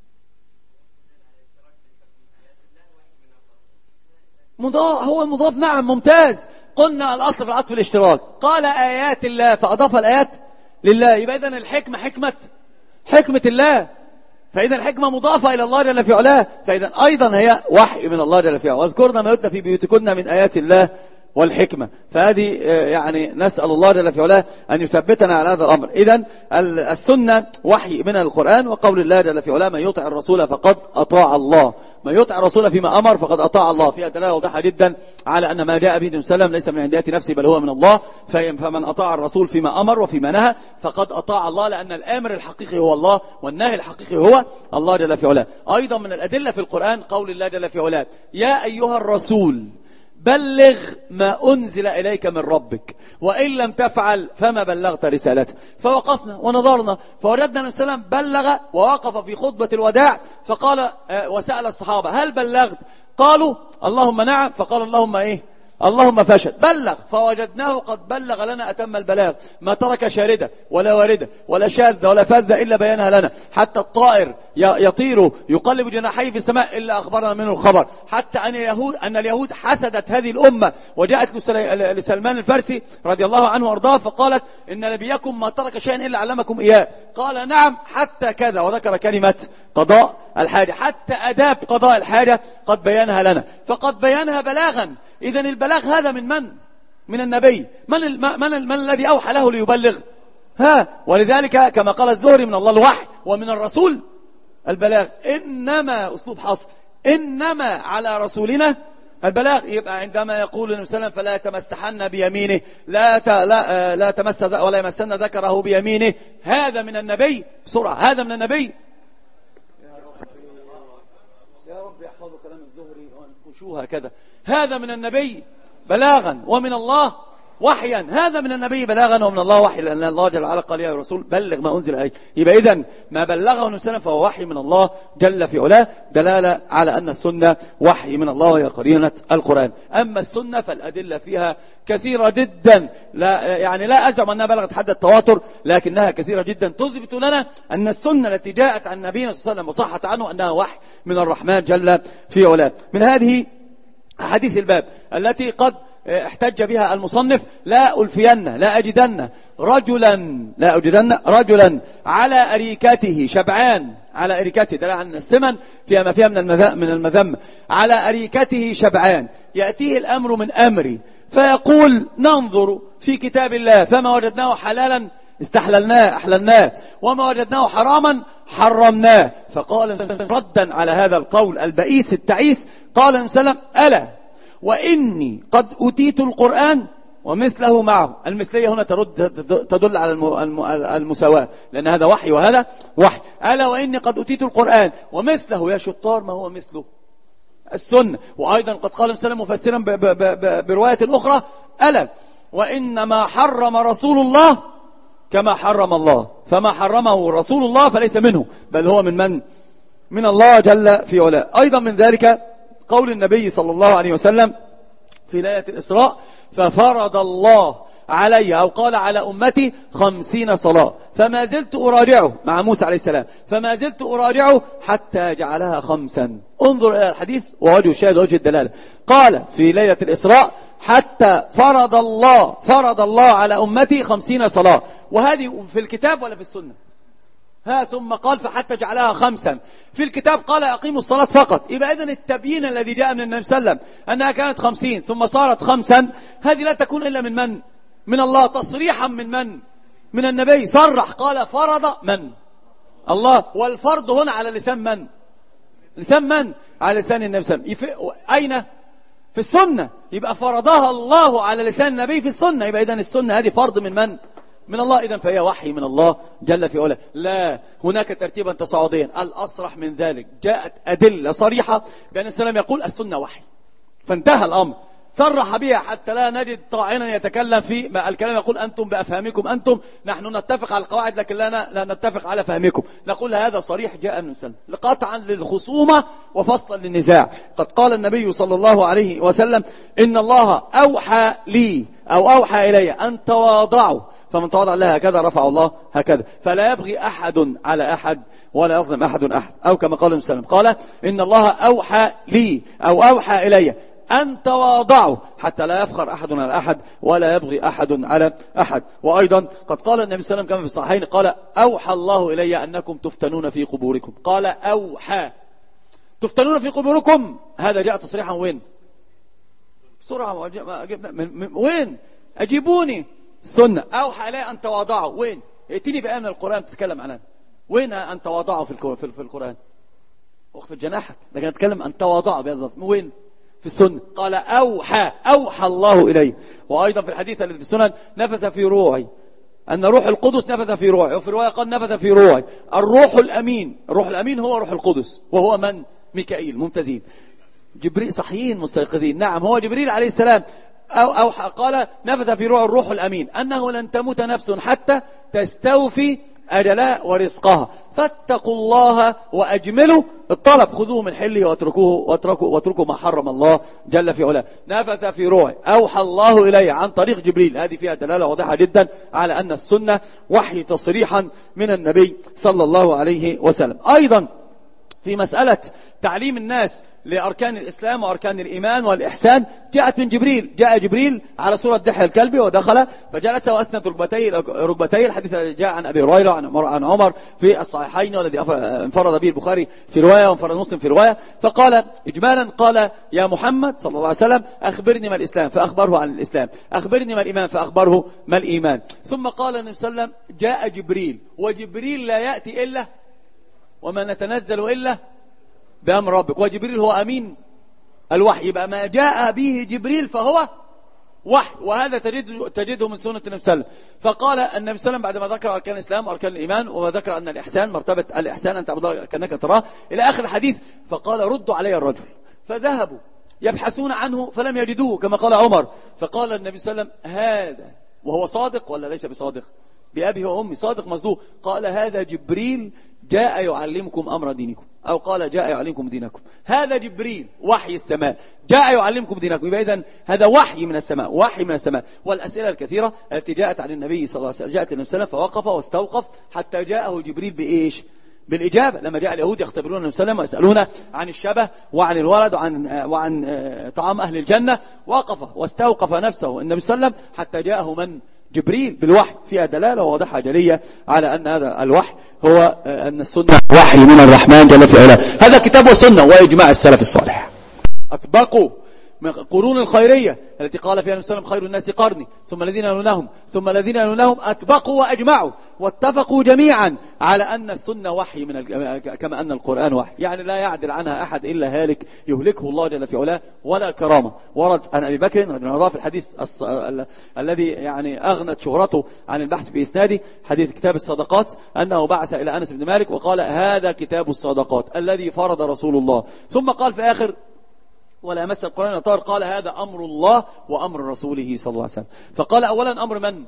مضاف. هو المضاف نعم ممتاز. قلنا الأصل في العطف الاشتراك. قال آيات الله فأضاف الآيات لله. يبقى إذن الحكمة حكمة حكمة الله. فإذا الحكمة مضافة إلى الله جل في علاه. فإذا أيضا هي وحي من الله جل في علاه. واذكرنا ما يتلى في بيوتكن من آيات الله والحكمة. فهذه يعني نسأل الله جل في علاه أن يثبتنا على هذا الأمر. إذن السنة وحي من القرآن. وقول الله جل في علاه من يطع الرسول فقد أطاع الله. من يطع الرسول فيما أمر فقد أطاع الله. فيها دلالة واضحة جدا على أن ما جاء به النبي صلى الله عليه وسلم ليس من عنديات نفسه بل هو من الله. فمن أطاع الرسول فيما أمر وفيما نهى فقد أطاع الله، لأن الآمر الحقيقي هو الله والناهي الحقيقي هو الله جل في علاه. أيضا من الأدلة في القرآن قول الله جل في علاه يا أيها الرسول بلغ ما أنزل إليك من ربك وإن لم تفعل فما بلغت رسالته. فوقفنا ونظرنا فوجدنا النبي صلى الله عليه وسلم بلغ ووقف في خطبة الوداع فقال وسأل الصحابة هل بلغت؟ قالوا اللهم نعم. فقال اللهم إيه؟ اللهم فاشهد. بلغ. فوجدناه قد بلغ لنا أتم البلاغ، ما ترك شاردة ولا واردة ولا شاذة ولا فاذة إلا بيانها لنا. حتى الطائر يطير يقلب جناحيه في السماء إلا أخبرنا منه الخبر. حتى أن اليهود أن اليهود حسدت هذه الأمة وجاءت لسلمان الفارسي رضي الله عنه وارضاه فقالت إن نبيكم ما ترك شيئا إلا علمكم إياه. قال نعم حتى كذا، وذكر كلمة قضاء الحاجة. حتى أداب قضاء الحاجة قد بيانها لنا، فقد بيانها بلاغا. إذن البلاغ هذا من من؟ من النبي. من, ال... من, ال... من الذي أوحى له ليبلغ؟ ها، ولذلك كما قال الزهري من الله الوحي ومن الرسول البلاغ. إنما أسلوب حصر، إنما على رسولنا البلاغ. يبقى عندما يقول النبي صلى الله عليه وسلم فلا يتمسحن بيمينه، لا ت... لا لا تمس ولا يمسن ذكره بيمينه، هذا من النبي. بسرعة، هذا من النبي. يا رب يحفظوا كلام الزهري وانكشوه هكذا. هذا من النبي بلاغا ومن الله وحيا. هذا من النبي بلاغا ومن الله وحي، لأن الله جل وعلا قال يا رسول بلغ ما أنزل إليك. يبقى إذن ما بلغه النبي صلى الله عليه وسلم فهو وحي من الله جل في علاه، دلالة على أن السنة وحي من الله وهي قرينة القرآن. أما السنة فالأدلة فيها كثيرة جدا، لا يعني لا أزعم أنها بلغت حد التواتر، لكنها كثيرة جدا تثبت لنا أن السنة التي جاءت عن نبينا صلى الله عليه وسلم وصحت عنه أنها وحي من الرحمن جل في علاه. من هذه أحاديث الباب التي قد احتج بها المصنف: لا ألفين لا أجدن رجلا لا أجدن رجلا على أريكته شبعان، على أريكته دلالة عن السمن فيها ما فيها من من المذم، على أريكته شبعان يأتيه الأمر من أمري فيقول ننظر في كتاب الله فما وجدناه حلالا استحللناه أحللناه وما وجدناه حراما حرمناه. فقال ردا على هذا القول البئيس التعيس، قال النبي صلى الله عليه وسلم: ألا وإني قد أتيت القرآن ومثله معه. المثلية هنا ترد تدل على المساواة، لأن هذا وحي وهذا وحي. ألا وإني قد أتيت القرآن ومثله. يا شطار، ما هو مثله؟ السنة. وأيضا قد قال النبي صلى الله عليه وسلم مفسرا برواية أخرى: ألا وإنما حرم رسول الله كما حرم الله، فما حرمه رسول الله فليس منه بل هو من من؟ من الله جل في علاه. أيضا من ذلك قول النبي صلى الله عليه وسلم في ليلة الإسراء: ففرض الله علي أو قال على أمتي خمسين صلاة فما زلت أراجعه، مع موسى عليه السلام، فما زلت أراجعه حتى جعلها خمسا. انظر إلى الحديث ووجه الشاهد ووجه الدلالة. قال في ليلة الإسراء: حتى فرض الله فرض الله على أمتي خمسين صلاة. وهذه في الكتاب ولا في السنة؟ ها، ثم قال فحتى جعلها خمسا. في الكتاب قال أقيموا الصلاة فقط. يبقى إذن التبيين الذي جاء من النبي صلى الله عليه وسلم أنها كانت خمسين ثم صارت خمسا، هذه لا تكون إلا من من؟ من الله، تصريحا من من؟ من النبي. صرح قال فرض من؟ الله. والفرض هنا على لسان من؟ لسان من؟ على لسان النبي صلى الله عليه وسلم. أين؟ في السنة. يبقى فرضها الله على لسان النبي في السنة. يبقى إذن السنة هذه فرض من من؟ من الله. إذن فهي وحي من الله جل في علاه. لا هناك ترتيبا تصاعديا. الأصرح من ذلك جاءت أدلة صريحة بأن السلام يقول السنة وحي، فانتهى الأمر، صرح بها حتى لا نجد طاعنا يتكلم في ما الكلام يقول أنتم بأفهامكم أنتم، نحن نتفق على القواعد لكن لا, لا نتفق على فهمكم. نقول هذا صريح جاء من السلام قطعا للخصومة وفصلا للنزاع. قد قال النبي صلى الله عليه وسلم: إن الله أوحى لي أو أوحى إلي أن تواضعوا، فمن تواضع الله هكذا رفع الله هكذا، فلا يبغي أحد على أحد ولا يظلم أحد أحد. أو كما قال النبي صلى الله عليه وسلم: قال إن الله أوحى لي أو أوحى إلي أن تواضعوا حتى لا يفخر أحد على أحد ولا يبغي أحد على أحد. وأيضا قد قال النبي صلى الله عليه وسلم كما في الصحيحين: قال أوحى الله إلي أنكم تفتنون في قبوركم. قال أوحى تفتنون في قبوركم، هذا جاء تصريحا وين؟ بسرعة وين؟ أجيبوني. السنة. أوحى إلي أن تواضعوا، وين؟ ائتني بآية من القرآن تتكلم عنها. وين أن تواضعوا في في القرآن؟ وقف جناحك، لكن أتكلم أن تواضعوا بهذا. وين؟ في السنة. قال أوحى أوحى الله إلي. وأيضا في الحديث الذي في السنن: نفث في روعي، أن روح القدس نفث في روعي. وفي رواية قال نفث في روعي الروح الأمين. الروح الأمين هو روح القدس، وهو من؟ ميكائيل. ممتازين. جبريل. صحيين مستيقظين. نعم، هو جبريل عليه السلام. أو, أو قال نفث في روح الروح الأمين أنه لن تموت نفس حتى تستوفي أجلها ورزقها فاتقوا الله وأجملوا الطلب، خذوه من حله واتركوه واتركوا واتركوا ما حرم الله جل في علاه. نفث في روحي، أوحى الله إلي عن طريق جبريل. هذه فيها دلالة واضحة جدا على أن السنة وحي تصريحا من النبي صلى الله عليه وسلم. أيضا في مسألة تعليم الناس لأركان الإسلام وأركان الإيمان والإحسان جاءت من جبريل. جاء جبريل على صورة دحية الكلب ودخل فجلس وأسند ركبتيه ركبتيه. الحديث جاء عن أبي هريرة عن عمر في الصحيحين، والذي انفرد به البخاري في رواية وانفرد مسلم في رواية. فقال إجمالا، قال يا محمد صلى الله عليه وسلم أخبرني ما الإسلام، فأخبره عن الإسلام. أخبرني ما الإيمان، فأخبره ما الإيمان. ثم قال النبي صلى الله عليه وسلم جاء جبريل، وجبريل لا يأتي إلا وما نتنزل إلا بأمر ربك، وجبريل هو أمين الوحي. يبقى ما جاء به جبريل فهو وحي، وهذا تجد تجده من سنة النبي صلى الله عليه وسلم. فقال النبي صلى الله عليه وسلم بعدما ذكر أركان الإسلام وأركان الإيمان، وذكر أن الإحسان مرتبة الإحسان أن تعبد الله كأنك تراه إلى آخر الحديث، فقال ردوا علي الرجل. فذهبوا يبحثون عنه فلم يجدوه كما قال عمر. فقال النبي صلى الله عليه وسلم هذا، وهو صادق ولا ليس بصادق؟ بأبي وأمي صادق مصدوق. قال هذا جبريل جاء يعلمكم أمر دينكم، أو قال جاء يعلمكم دينكم. هذا جبريل وحي السماء جاء يعلمكم دينكم. يبقى إذن هذا وحي من السماء، وحي من السماء. والأسئلة الكثيرة التي جاءت عن النبي صلى الله عليه وسلم، جاءت النبي صلى الله عليه وسلم فوقف واستوقف حتى جاءه جبريل بإيش؟ بالإجابة. لما جاء اليهود يختبرون النبي صلى الله عليه وسلم ويسألونه عن الشبه وعن الولد وعن وعن طعام أهل الجنة، وقف واستوقف نفسه النبي صلى الله عليه وسلم حتى جاءه من؟ جبريل بالوحي. فيها دلالة واضحة جلية على أن هذا الوحي هو أن السنة وحي من الرحمن جل في علاه. هذا كتاب وسنة وإجماع السلف الصالح. أطبقوا من قرون الخيرية التي قال فيها النبي صلى الله عليه وسلم خير الناس قرني ثم الذين يلونهم ثم الذين يلونهم، أطبقوا وأجمعوا واتفقوا جميعا على أن السنة وحي من كما أن القرآن وحي، يعني لا يعدل عنها أحد إلا هالك يهلكه الله جل في علاه ولا كرامة. ورد عن أبي بكر رضي الله عنه في الحديث الص... ال... الذي يعني أغنت شهرته عن البحث في إسناده، حديث كتاب الصدقات، أنه بعث إلى أنس بن مالك وقال هذا كتاب الصدقات الذي فرض رسول الله. ثم قال في آخر ولا يمس القرآن الطاهر قال هذا أمر الله وأمر رسوله صلى الله عليه وسلم. فقال أولا أمر من؟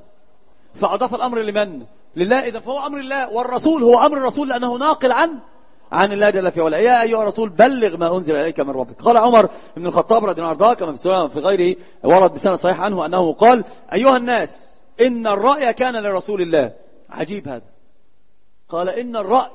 فأضاف الأمر لمن؟ لله. إذا فهو أمر الله، والرسول هو أمر الرسول لأنه ناقل عن عن الله جل في علاه. يا أيها الرسول بلغ ما أنزل إليك من ربك. قال عمر بن الخطاب رضي الله عنه كما في في غيره ورد بسند صحيح عنه أنه قال أيها الناس إن الرأي كان لرسول الله. عجيب هذا. قال إن الرأي،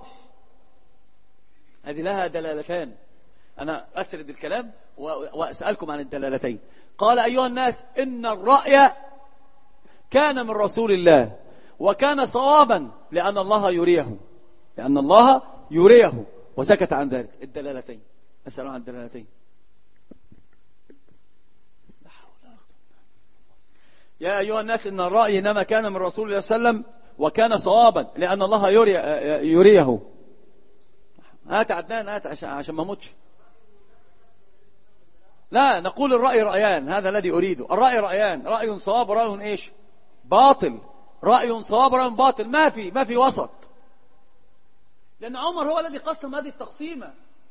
هذه لها دلالتان. أنا أسرد الكلام وأسألكم عن الدلالتين. قال أيها الناس إن الرأي كان من رسول الله وكان صوابا لأن الله يريه، لأن الله يريه، وسكت عن ذلك. الدلالتين، أسأل عن الدلالتين. يا أيها الناس إن الرأي إنما كان من رسول الله صلى الله عليه وسلم وكان صوابا لأن الله يريه. هات عدنان هات عشان ما موتش. لا، نقول الرأي رأيان، هذا الذي أريده. الرأي رأيان، رأي صواب ورأي إيش؟ باطل. رأي صواب ورأي باطل، ما في ما في وسط. لأن عمر هو الذي قسم هذه التقسيمة.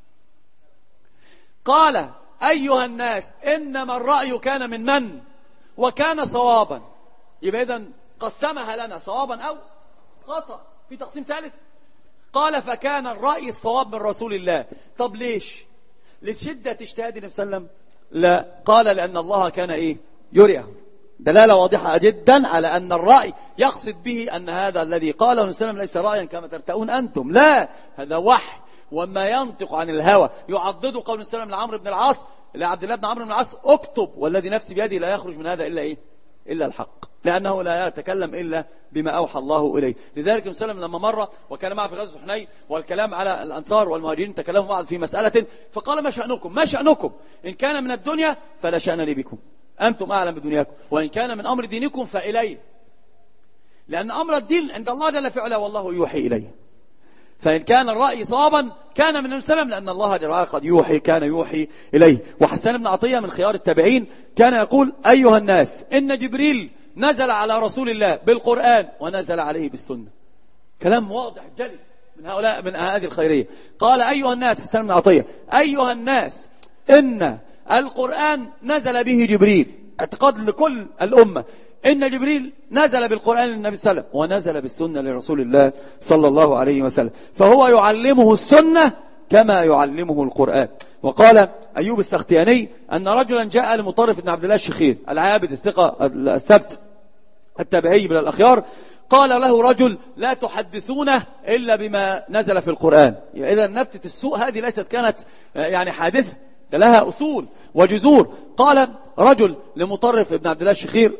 قال أيها الناس إنما الرأي كان من من؟ وكان صوابا. يبقى إذن قسمها لنا صوابا أو خطأ. في تقسيم ثالث قال فكان الرأي الصواب من رسول الله. طب ليش؟ لشدة اجتهاد النبي صلى الله عليه وسلم؟ لا، قال لأن الله كان إيه؟ يريه. دلالة واضحة جدا على أن الرأي يقصد به أن هذا الذي قاله النبي صلى الله عليه وسلم ليس رأيا كما ترتؤون أنتم، لا، هذا وحي. وما ينطق عن الهوى. يعضد قول النبي صلى الله عليه وسلم لعمرو بن العاص لعبد الله بن عمرو بن العاص اكتب والذي نفسي بيدي لا يخرج من هذا إلا إيه؟ إلا الحق، لأنه لا يتكلم إلا بما أوحى الله إليه. لذلك النبي صلى الله عليه وسلم لما مر وكان معه في غزوة حنين والكلام على الأنصار والمهاجرين تكلموا بعض في مسألة، فقال ما شأنكم؟ ما شأنكم؟ إن كان من الدنيا فلا شأن لي بكم، أنتم أعلم بدنياكم، وإن كان من أمر دينكم فإلي، لأن أمر الدين عند الله جل في علاه والله يوحي إليه. فإن كان الرأي صوابا كان من النبي صلى الله عليه وسلم، لأن الله جل وعلا قد يوحي، كان يوحي إليه. وحسان بن عطية من خيار التابعين كان يقول أيها الناس إن جبريل نزل على رسول الله بالقرآن ونزل عليه بالسنة. كلام واضح جلي من هؤلاء من هذه الخيرية. قال أيها الناس، حسان بن عطية، أيها الناس إن القرآن نزل به جبريل، اعتقاد لكل الأمة إن جبريل نزل بالقرآن للنبي صلى الله عليه وسلم ونزل بالسنة لرسول الله صلى الله عليه وسلم، فهو يعلمه السنة كما يعلمه القرآن. وقال أيوب السختياني أن رجلا جاء لمطرف بن عبد الله الشخير العابد الثقة الثبت التابعي من الأخيار، قال له رجل لا تحدثونه إلا بما نزل في القرآن. إذا نبتة السوء هذه ليست كانت يعني حادثة، ده لها أصول وجذور. قال رجل لمطرف ابن عبد الله الشخير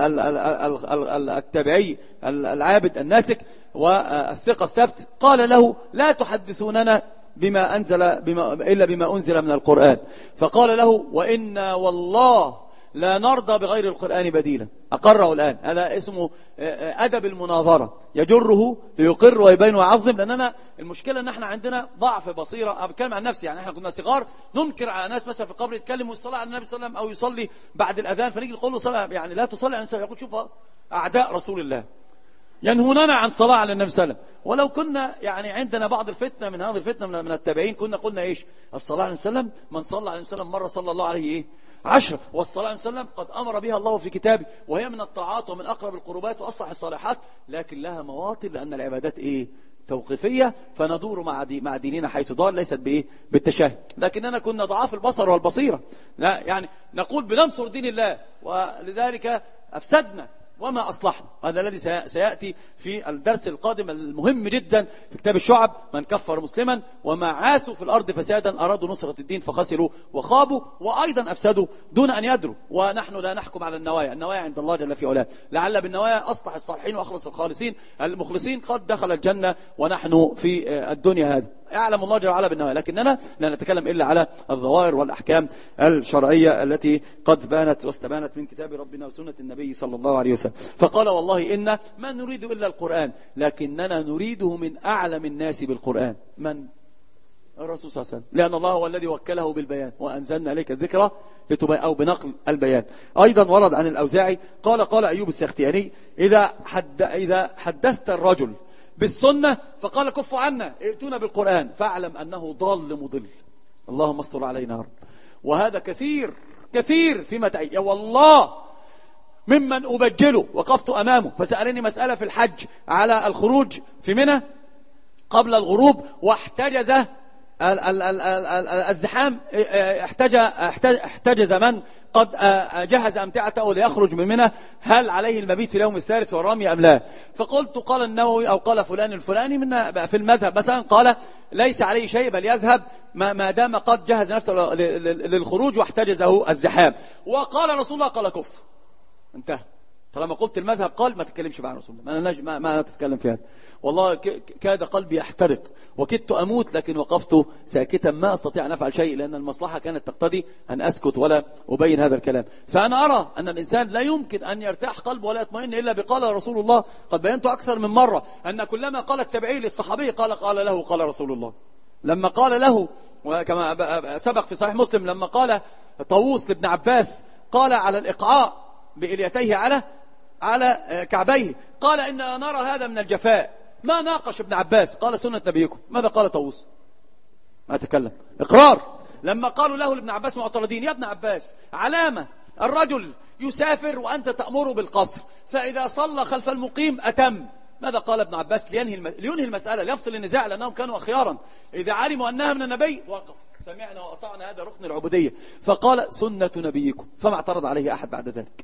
التابعي العابد الناسك والثقة الثبت، قال له لا تحدثوننا بما أنزل بما إلا بما أنزل من القرآن. فقال له وإنا والله لا نرضى بغير القرآن بديلا. أقره الآن، هذا اسمه أدب المناظرة، يجره ليقر ويبين ويعظم. لأننا المشكلة أن احنا عندنا ضعف بصيرة. أنا بتكلم عن نفسي، يعني احنا كنا صغار ننكر على ناس مثلا في القبر يتكلموا الصلاة على النبي صلى الله عليه وسلم أو يصلي بعد الأذان، فنيجي نقول له صلاة يعني لا تصلي على النبي، يقول شوف أعداء رسول الله ينهوننا عن صلاة على النبي صلى الله عليه وسلم. ولو كنا يعني عندنا بعض الفتنة من هذه الفتنة من التابعين كنا قلنا إيش؟ الصلاة على النبي صلى الله عليه وسلم من صلى على النبي صلى الله عليه وسلم مرة صلى الله عليه إيه؟ عشرة. والصلاة عليه وسلم قد أمر بها الله في كتابه، وهي من الطاعات ومن أقرب القربات وأصلح الصالحات، لكن لها مواطن لأن العبادات إيه؟ توقيفية، فندور مع دي مع ديننا حيث دار، ليست بإيه؟ بالتشهي. لكننا كنا ضعاف البصر والبصيرة، لا يعني نقول بننصر دين الله، ولذلك أفسدنا وما أصلحنا. هذا الذي سيأتي في الدرس القادم المهم جدا في كتاب الشعب. من كفر مسلما وما عاسوا في الأرض فسادا أرادوا نصرة الدين فخسروا وخابوا وأيضا أفسدوا دون أن يدروا. ونحن لا نحكم على النوايا، النوايا عند الله جل في علاه، لعل بالنوايا أصلح الصالحين وأخلص الخالصين المخلصين قد دخل الجنة ونحن في الدنيا هذه. يعلم الله جل وعلا بالنوايا، لكننا لا نتكلم إلا على الظواهر والأحكام الشرعية التي قد بانت واستبانت من كتاب ربنا وسنة النبي صلى الله عليه وسلم. فقال والله إن ما نريد إلا القرآن، لكننا نريده من أعلم الناس بالقرآن. من؟ الرسول صلى الله عليه وسلم، لأن الله هو الذي وكله بالبيان وأنزلنا عليك الذكرى لتبين، أو بنقل البيان. أيضا ورد عن الأوزاعي قال قال أيوب السختياني إذا, حد إذا حدثت الرجل بالسنة فقال كف عنا ائتونا بالقرآن فاعلم أنه ضال مضل. اللهم استر علينا رب. وهذا كثير كثير فيما تعي. والله ممن أبجله وقفت أمامه فسألني مسألة في الحج على الخروج في منى قبل الغروب، واحتجز الزحام، احتجز من قد جهز أمتعته ليخرج من منى، هل عليه المبيت في اليوم الثالث والرمي أم لا؟ فقلت قال النووي أو قال فلان الفلاني من في المذهب مثلا قال ليس عليه شيء بل يذهب ما دام قد جهز نفسه للخروج واحتجزه الزحام. وقال رسول الله قال كف، انتهى. طالما قلت المذهب قال ما تتكلمش مع رسول الله، ما, ما, ما تتكلم في هذا. والله كاد قلبي يحترق وكدت أموت، لكن وقفت ساكتا ما أستطيع أن أفعل شيء، لأن المصلحة كانت تقتضي أن أسكت ولا أبين هذا الكلام. فأنا أرى أن الإنسان لا يمكن أن يرتاح قلبه ولا يطمئن إلا بقال رسول الله. قد بينت أكثر من مرة أن كلما قال التابعي للصحابي قال قال له قال رسول الله. لما قال له، وكما سبق في صحيح مسلم لما قال طاووس لابن عباس قال على الإقعاء بإليتيه على على كعبيه قال إننا نرى هذا من الجفاء. ما ناقش ابن عباس، قال سنة نبيكم. ماذا قال طاووس؟ ما تكلم، إقرار. لما قالوا له لابن عباس معترضين يا ابن عباس علامة الرجل يسافر وأنت تأمره بالقصر، فإذا صلى خلف المقيم أتم. ماذا قال ابن عباس لينهي لينهي المسألة ليفصل النزاع، لأنهم كانوا أخيارا إذا علموا أنها من النبي وقف سمعنا وأطعنا، هذا ركن العبودية. فقال سنة نبيكم، فما اعترض عليه أحد بعد ذلك.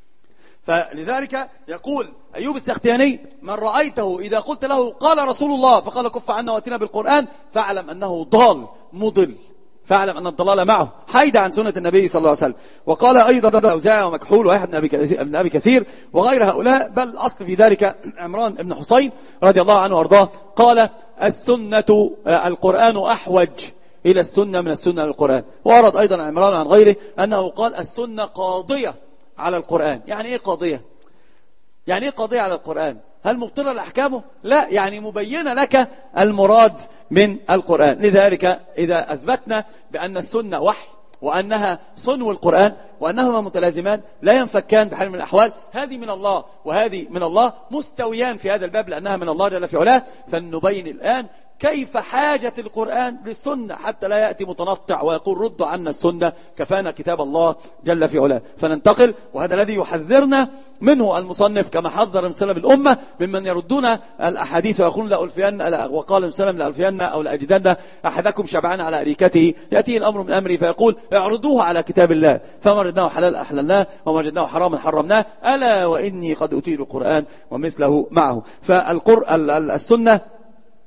فلذلك يقول أيوب السختياني من رأيته إذا قلت له قال رسول الله فقال كف عنا واتنا بالقرآن فاعلم أنه ضال مضل، فاعلم أن الضلال معه حيد عن سنة النبي صلى الله عليه وسلم. وقال أيضا الأوزاعي ومكحول ويحيى بن أبي كثير وغير هؤلاء، بل أصل في ذلك عمران بن حسين رضي الله عنه وارضاه قال السنة القرآن أحوج إلى السنة من السنة للقرآن. وورد أيضا عمران عن غيره أنه قال السنة قاضية على القرآن. يعني إيه قاضية؟ يعني إيه قاضية على القرآن؟ هل مبطلة لأحكامه؟ لا، يعني مبينة لك المراد من القرآن. لذلك إذا أثبتنا بأن السنة وحي وأنها صنو القرآن وأنهما متلازمان لا ينفكان بحال من الأحوال، هذه من الله وهذه من الله مستويان في هذا الباب لأنها من الله جل في علاه. فنبين الآن كيف حاجة القرآن للسنة حتى لا يأتي متنطع ويقول ردوا عنا السنة كفانا كتاب الله جل في علاه. فننتقل، وهذا الذي يحذرنا منه المصنف كما حذر سلف الأمة ممن يردون الأحاديث ويقولون لألفين، وقال سلم لألفين أو لأجدن أحدكم شبعان على أريكته، يأتي الأمر من أمري فيقول اعرضوها على كتاب الله فما وجدناه حلال أحللناه وما وجدناه حراما حرمناه ألا وإني قد أتيت القرآن ومثله معه. فالقرآن السنة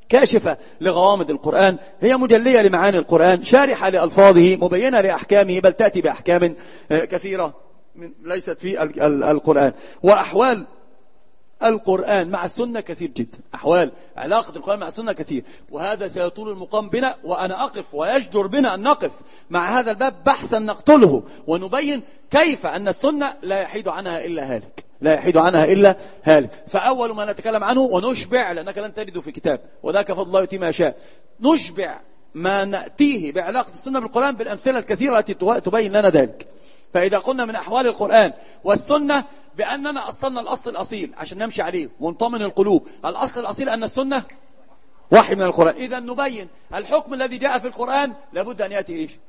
كاشفة لغوامض القرآن، هي مجلية لمعاني القرآن، شارحة لألفاظه، مبينة لأحكامه، بل تأتي بأحكام كثيرة ليست في القرآن. وأحوال القرآن مع السنة كثير جدا، أحوال علاقة القرآن مع السنة كثير، وهذا سيطول المقام بنا، وأنا أقف ويجدر بنا أن نقف مع هذا الباب بحثا نقتله ونبين كيف أن السنة لا يحيد عنها إلا هالك، لا يحيد عنها إلا هالك. فأول ما نتكلم عنه ونشبع، لأنك لن تجده في كتاب وذاك فضل الله يؤتي ما يشاء، نشبع ما نأتيه بعلاقة السنة بالقرآن بالأمثلة الكثيرة التي تبين لنا ذلك. فإذا قلنا من أحوال القرآن والسنة بأننا أصلنا الأصل الأصيل عشان نمشي عليه ونطمن القلوب، الأصل الأصيل أن السنة وحي من القرآن، إذا نبين الحكم الذي جاء في القرآن لابد أن يأتي إيش؟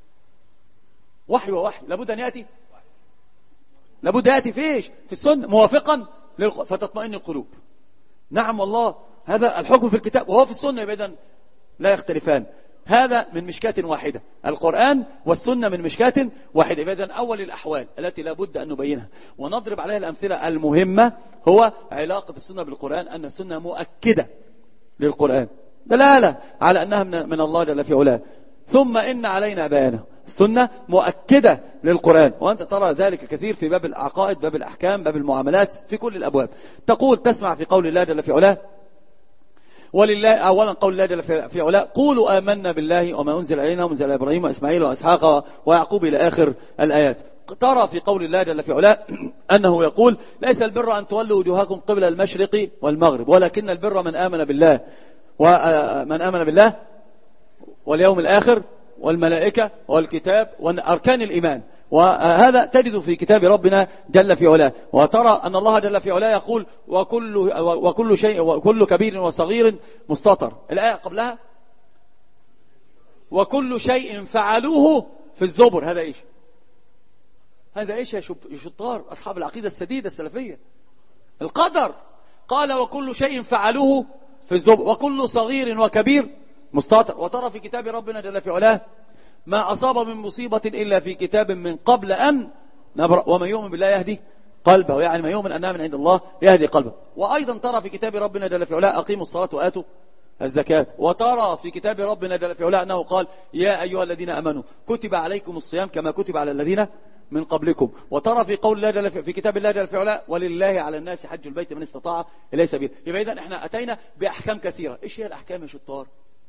وحي ووحي، لابد أن يأتي لابد يأتي في إيش؟ في السنة موافقا للق... فتطمئن القلوب. نعم والله هذا الحكم في الكتاب وهو في السنة، إذا لا يختلفان. هذا من مشكاة واحدة، القرآن والسنة من مشكاة واحدة. إذن أول الأحوال التي لا بد أن نبينها ونضرب عليها الأمثلة المهمة هو علاقة السنة بالقرآن، أن السنة مؤكدة للقرآن، دلالة على أنها من الله جل في علاه. ثم إن علينا بيانه، السنة مؤكدة للقرآن، وأنت ترى ذلك كثير في باب العقائد، باب الأحكام، باب المعاملات، في كل الأبواب. تقول تسمع في قول الله جل في علاه، ولله أولا قول الله جل في علاه قولوا آمنا بالله وما أنزل إلينا وأنزل إلى إبراهيم وإسماعيل وإسحاق ويعقوب إلى آخر الآيات. ترى في قول الله جل في علاه أنه يقول ليس البر أن تولوا وجوهكم قبل المشرق والمغرب ولكن البر من آمن بالله ومن آمن بالله واليوم الآخر والملائكة والكتاب وأركان الإيمان. وهذا تجد في كتاب ربنا جل في علاه. وترى أن الله جل في علاه يقول وكل, وكل شيء وكل كبير وصغير مستطر. الآية قبلها وكل شيء فعلوه في الزبر. هذا إيش؟ هذا إيش يا شطار أصحاب العقيدة السديدة السلفية؟ القدر. قال وكل شيء فعلوه في الزبر وكل صغير وكبير مستطر. وترى في كتاب ربنا جل في علاه ما أصاب من مصيبة إلا في كتاب من قبل أن نبرأ ومن يؤمن بالله يهدي قلبه، يعني ما يؤمن أنها من عند الله يهدي قلبه. وأيضا ترى في كتاب ربنا جل في علاه أقيموا الصلاة وآتوا الزكاة. وترى في كتاب ربنا جل في علاه أنه قال يا أيها الذين آمنوا كتب عليكم الصيام كما كتب على الذين من قبلكم. وترى في قول الله جل في, في كتاب الله جل في علاه ولله على الناس حج البيت من استطاع إليه سبيل. يبقى إذن احنا أتينا بأحكام كثيرة. إيش هي الأحكام يا شطار؟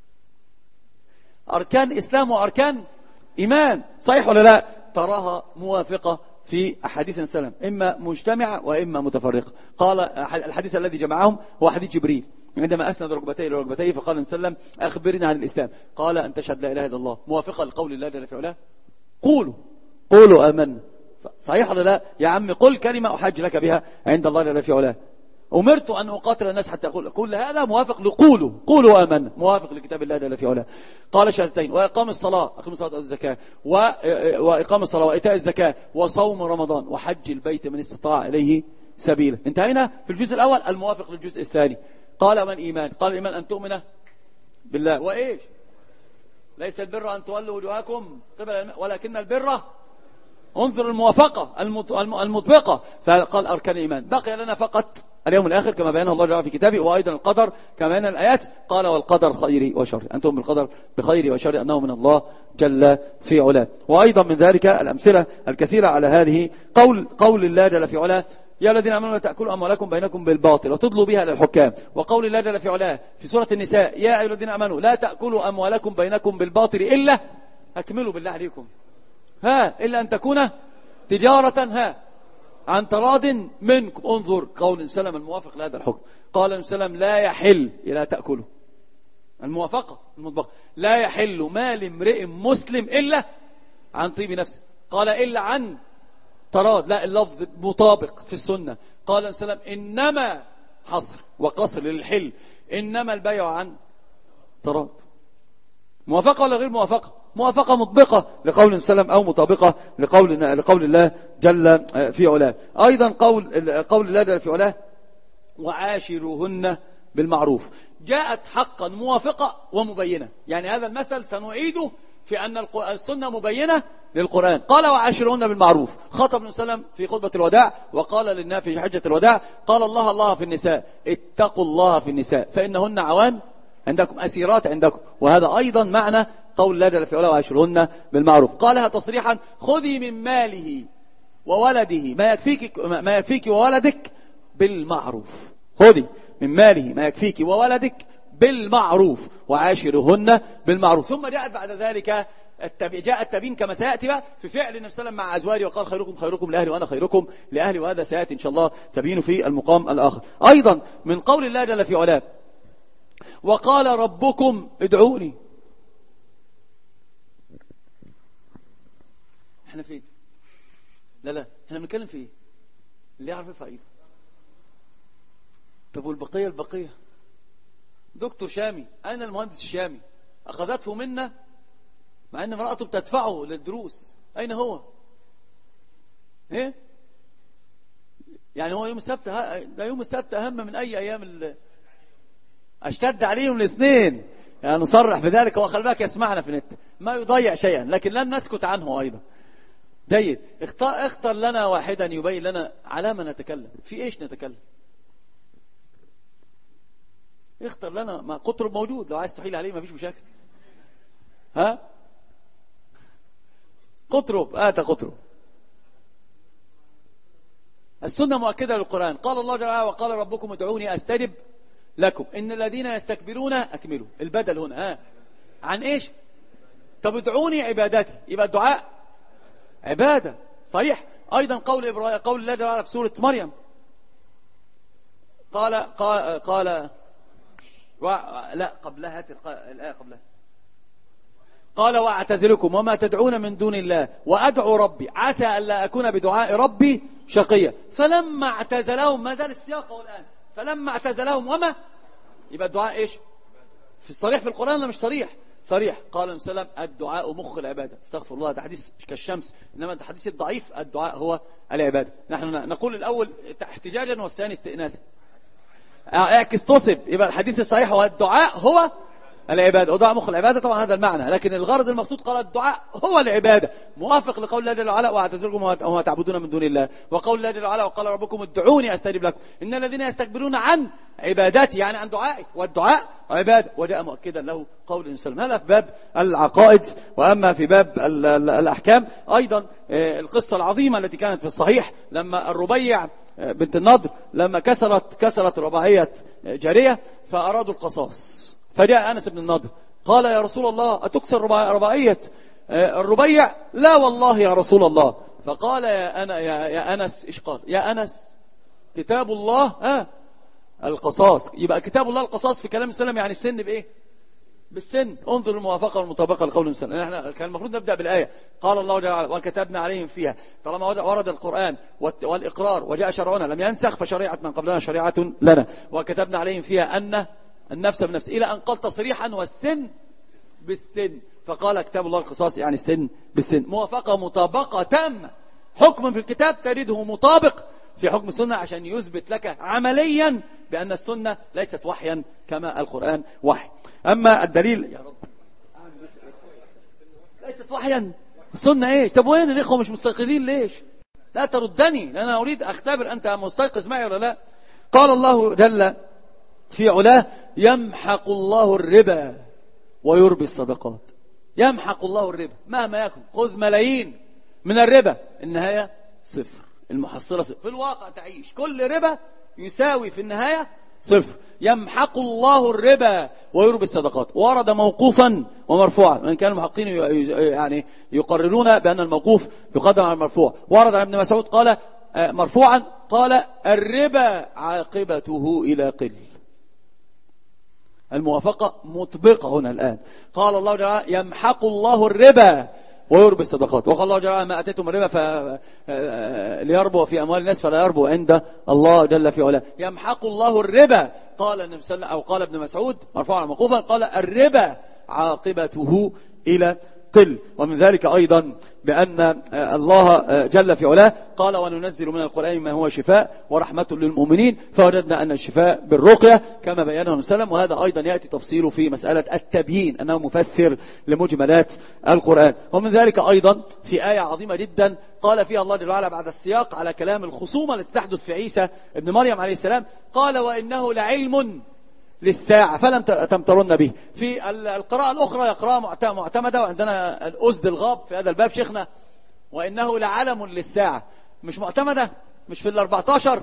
أركان إسلام وأركان إيمان، صحيح ولا لا؟ تراها موافقة في أحاديث السلام، إما مجتمعة وإما متفرقة. قال الحديث الذي جمعهم هو حديث جبريل عندما أسند ركبتيه لركبتيه فقال النبي صلى الله عليه وسلم أخبرنا عن الإسلام، قال أن تشهد لا إله إلا الله، موافقة لقول الله جل في علاه قولوا قولوا آمنا. صحيح ولا لا؟ يا عم قل كلمة أحج لك بها عند الله جل في علاه. أمرت أن أقاتل الناس حتى أقول كل هذا موافق لقولوا قولوا آمنا، موافق لكتاب الله جل في علاه. قال شهادتين وإقام الصلاة أقيم الصلاة والزكاة وإقام الصلاة وإيتاء الزكاة وصوم رمضان وحج البيت من استطاع إليه سبيلا. انتهينا في الجزء الأول الموافق للجزء الثاني. قال من إيمان؟ قال الإيمان أن تؤمن بالله وإيش؟ ليس البر أن تولوا وجوهكم قبل ولكن البر انظر الموافقة المطبقة. فقال أركان الإيمان. بقي لنا فقط اليوم الآخر كما بيانه الله جل في كتابه، وأيضا القدر كما بيان الآيات. قال والقدر خيري وشري، أنتم بالقدر بخيري وشري أنه من الله جل في علاه. وأيضا من ذلك الأمثلة الكثيرة على هذه قول قول الله جل في علاه يا الذين آمنوا لا تأكلوا أموالكم بينكم بالباطل وتدلوا بها للحكام. وقول الله جل في علاه في سورة النساء يا أيها الذين آمنوا لا تأكلوا أموالكم بينكم بالباطل إلا أكملوا بالله عليكم ها إلا أن تكون تجارة ها عن تراض منكم. انظر قول سلم الموافق لهذا الحكم. قال سلم لا يحل إلا تأكله، الموافقة المطبقة، لا يحل مال امرئ مسلم إلا عن طيب نفسه. قال إلا عن تراض، لا اللفظ مطابق في السنة. قال سلم إنما حصر وقصر للحل، إنما البيع عن تراض. موافقة ولا غير موافقة؟ موافقة مطبقة لقول سلم أو مطابقة لقول لقول الله جل في علاه. أيضا قول قول الله جل في علاه وعاشروهن بالمعروف جاءت حقا موافقة ومبينة. يعني هذا المثل سنعيده في أن السنة مبينة للقرآن. قال وعاشروهن بالمعروف. خطب النبي صلى الله عليه وسلم في خطبة الوداع وقال للناس في حجة الوداع قال الله الله في النساء اتقوا الله في النساء فإنهن عوان عندكم أسيرات عندكم. وهذا أيضا معنى قول الله جل في علاه وعاشرهن بالمعروف. قالها تصريحا خذي من ماله وولده ما يكفيك ما يكفيك وولدك بالمعروف. خذي من ماله ما يكفيك وولدك بالمعروف وعاشرهن بالمعروف. ثم جاءت بعد ذلك جاء التبيين كما سيأتي بقى في فعل النبي صلى الله عليه وسلم مع أزواجه وقال خيركم خيركم لأهلي وأنا خيركم لأهلي. وهذا سيأتي إن شاء الله تبين في المقام الآخر. أيضا من قول الله جل في علاه وقال ربكم ادعوني. احنا فين؟ لا لا احنا بنتكلم في ايه؟ اللي يعرف الفائدة. طب والبقية البقية دكتور شامي أين المهندس الشامي؟ أخذته منا مع أن امرأته بتدفعه للدروس. أين هو؟ إيه؟ يعني هو يوم السبت ده يوم السبت أهم من أي أيام ال... أشتد عليهم الاثنين يعني نصرح بذلك. هو خلي بالك يسمعنا في النت ما يضيع شيئا لكن لن نسكت عنه أيضا. جيد. اختار, اختار لنا واحدا يبين لنا على ما نتكلم في إيش نتكلم. اختار لنا ما قطرب موجود لو عايز تحيل عليه ما فيش مشاكل. ها قطرب آت قطرب. السنة مؤكدة للقرآن. قال الله جل وعلا وقال ربكم ادعوني أستجب لكم إن الذين يستكبرون أكملوا البدل هنا ها عن إيش؟ طب ادعوني عبادتي يبقى الدعاء عبادة صحيح. أيضا قول إبراهيم قول الله جل وعلا في سورة مريم قال قال, قال و... لا قبلها هات الآية قبلها قال واعتزلكم وما تدعون من دون الله وأدعو ربي عسى ألا أكون بدعاء ربي شقيا. فلما اعتزلهم ما زال السياق الآن فلما اعتزلهم وما يبقى الدعاء إيش في الصريح في القرآن ولا مش صريح؟ صريح. قال النبي صلى الله عليه وسلم الدعاء مخ العبادة. استغفر الله ده حديث كالشمس إنما الحديث الضعيف الدعاء هو العبادة. نحن نقول الأول احتجاجا والثاني استئناسا. اعكس تصب يبقى الحديث الصحيح هو الدعاء هو العبادة ودعاء مخ العبادة طبعا هذا المعنى لكن الغرض المقصود قال الدعاء هو العبادة موافق لقول الله جل وعلا واعتزلكم وما تعبدون من دون الله وقول الله جل وعلا وقال ربكم ادعوني أستجب لكم إن الذين يستكبرون عن عبادتي يعني عن دعائي والدعاء عبادة. وجاء مؤكدا له قول النبي صلى الله عليه وسلم. هذا في باب العقائد. وأما في باب الأحكام أيضا القصة العظيمة التي كانت في الصحيح لما الربيع بنت النضر لما كسرت كسرت رباعية جارية فأرادوا القصاص فجاء أنس بن النضر قال يا رسول الله أتكسر رباعية الربيع؟ لا والله يا رسول الله. فقال يا, أنا يا, يا أنس إيش قال يا أنس كتاب الله ها القصاص. يبقى كتاب الله القصاص في كلام السلام يعني السن بإيه بالسن. انظر الموافقة والمطابقة لقول السلام. احنا كان المفروض نبدأ بالآية قال الله جل وعلا وكتبنا عليهم فيها. طالما ورد القرآن والإقرار وجاء شرعنا لم ينسخ فشريعة من قبلنا شريعة لنا. وكتبنا عليهم فيها أن النفس بنفس إلى أن قال تصريحا والسن بالسن. فقال كتاب الله القصاص يعني السن بالسن. موافقة مطابقة تامة. حكم في الكتاب تجده مطابق في حكم السنة عشان يثبت لك عمليا بأن السنة ليست وحيا كما القرآن وحي. أما الدليل يا رب ليست وحيا السنة ايه؟ طب وين الإخوة مش مستيقظين ليش؟ لا تردني لأن أنا أريد أختبر أنت مستيقظ معي ولا لا. قال الله جل في علاه يمحق الله الربا ويربي الصدقات. يمحق الله الربا مهما يكن. خذ ملايين من الربا النهاية صفر. المحصلة صفر. في الواقع تعيش كل ربا يساوي في النهاية صفر. يمحق الله الربا ويربي الصدقات. ورد موقوفا ومرفوعا وإن كان المحقين يعني يقررون بأن الموقوف يقدم على المرفوع. ورد عن ابن مسعود قال مرفوعا قال الربا عاقبته إلى قل. الموافقة مطبقة هنا الآن. قال الله جل وعلا يمحق الله الربا ويربي الصدقات. وقال الله جل وعلا ما أتيتم الربا ف... ليربو في أموال الناس فلا يربو عند الله جل في علاه. يمحق الله الربا. قال النبي صلى الله عليه وسلم أو قال ابن مسعود مرفوعا موقوفا قال الربا عاقبته إلى قل. ومن ذلك أيضا بأن الله جل في علاه قال وننزل من القرآن ما هو شفاء ورحمة للمؤمنين. فوجدنا أن الشفاء بالرقية كما بيانه النبي صلى الله عليه وسلم. وهذا أيضا يأتي تفصيله في مسألة التبيين أنه مفسر لمجملات القرآن. ومن ذلك أيضا في آية عظيمة جدا قال فيها الله جل وعلا بعد السياق على كلام الخصومة التي تحدث في عيسى ابن مريم عليه السلام قال وإنه لعلم للساعة فلم تمترن به. في القراءة الأخرى يقرأ معتمدة، وعندنا الأسد الغاب في هذا الباب شيخنا وإنه لعلم للساعة، مش معتمدة، مش في الأربعتاشر،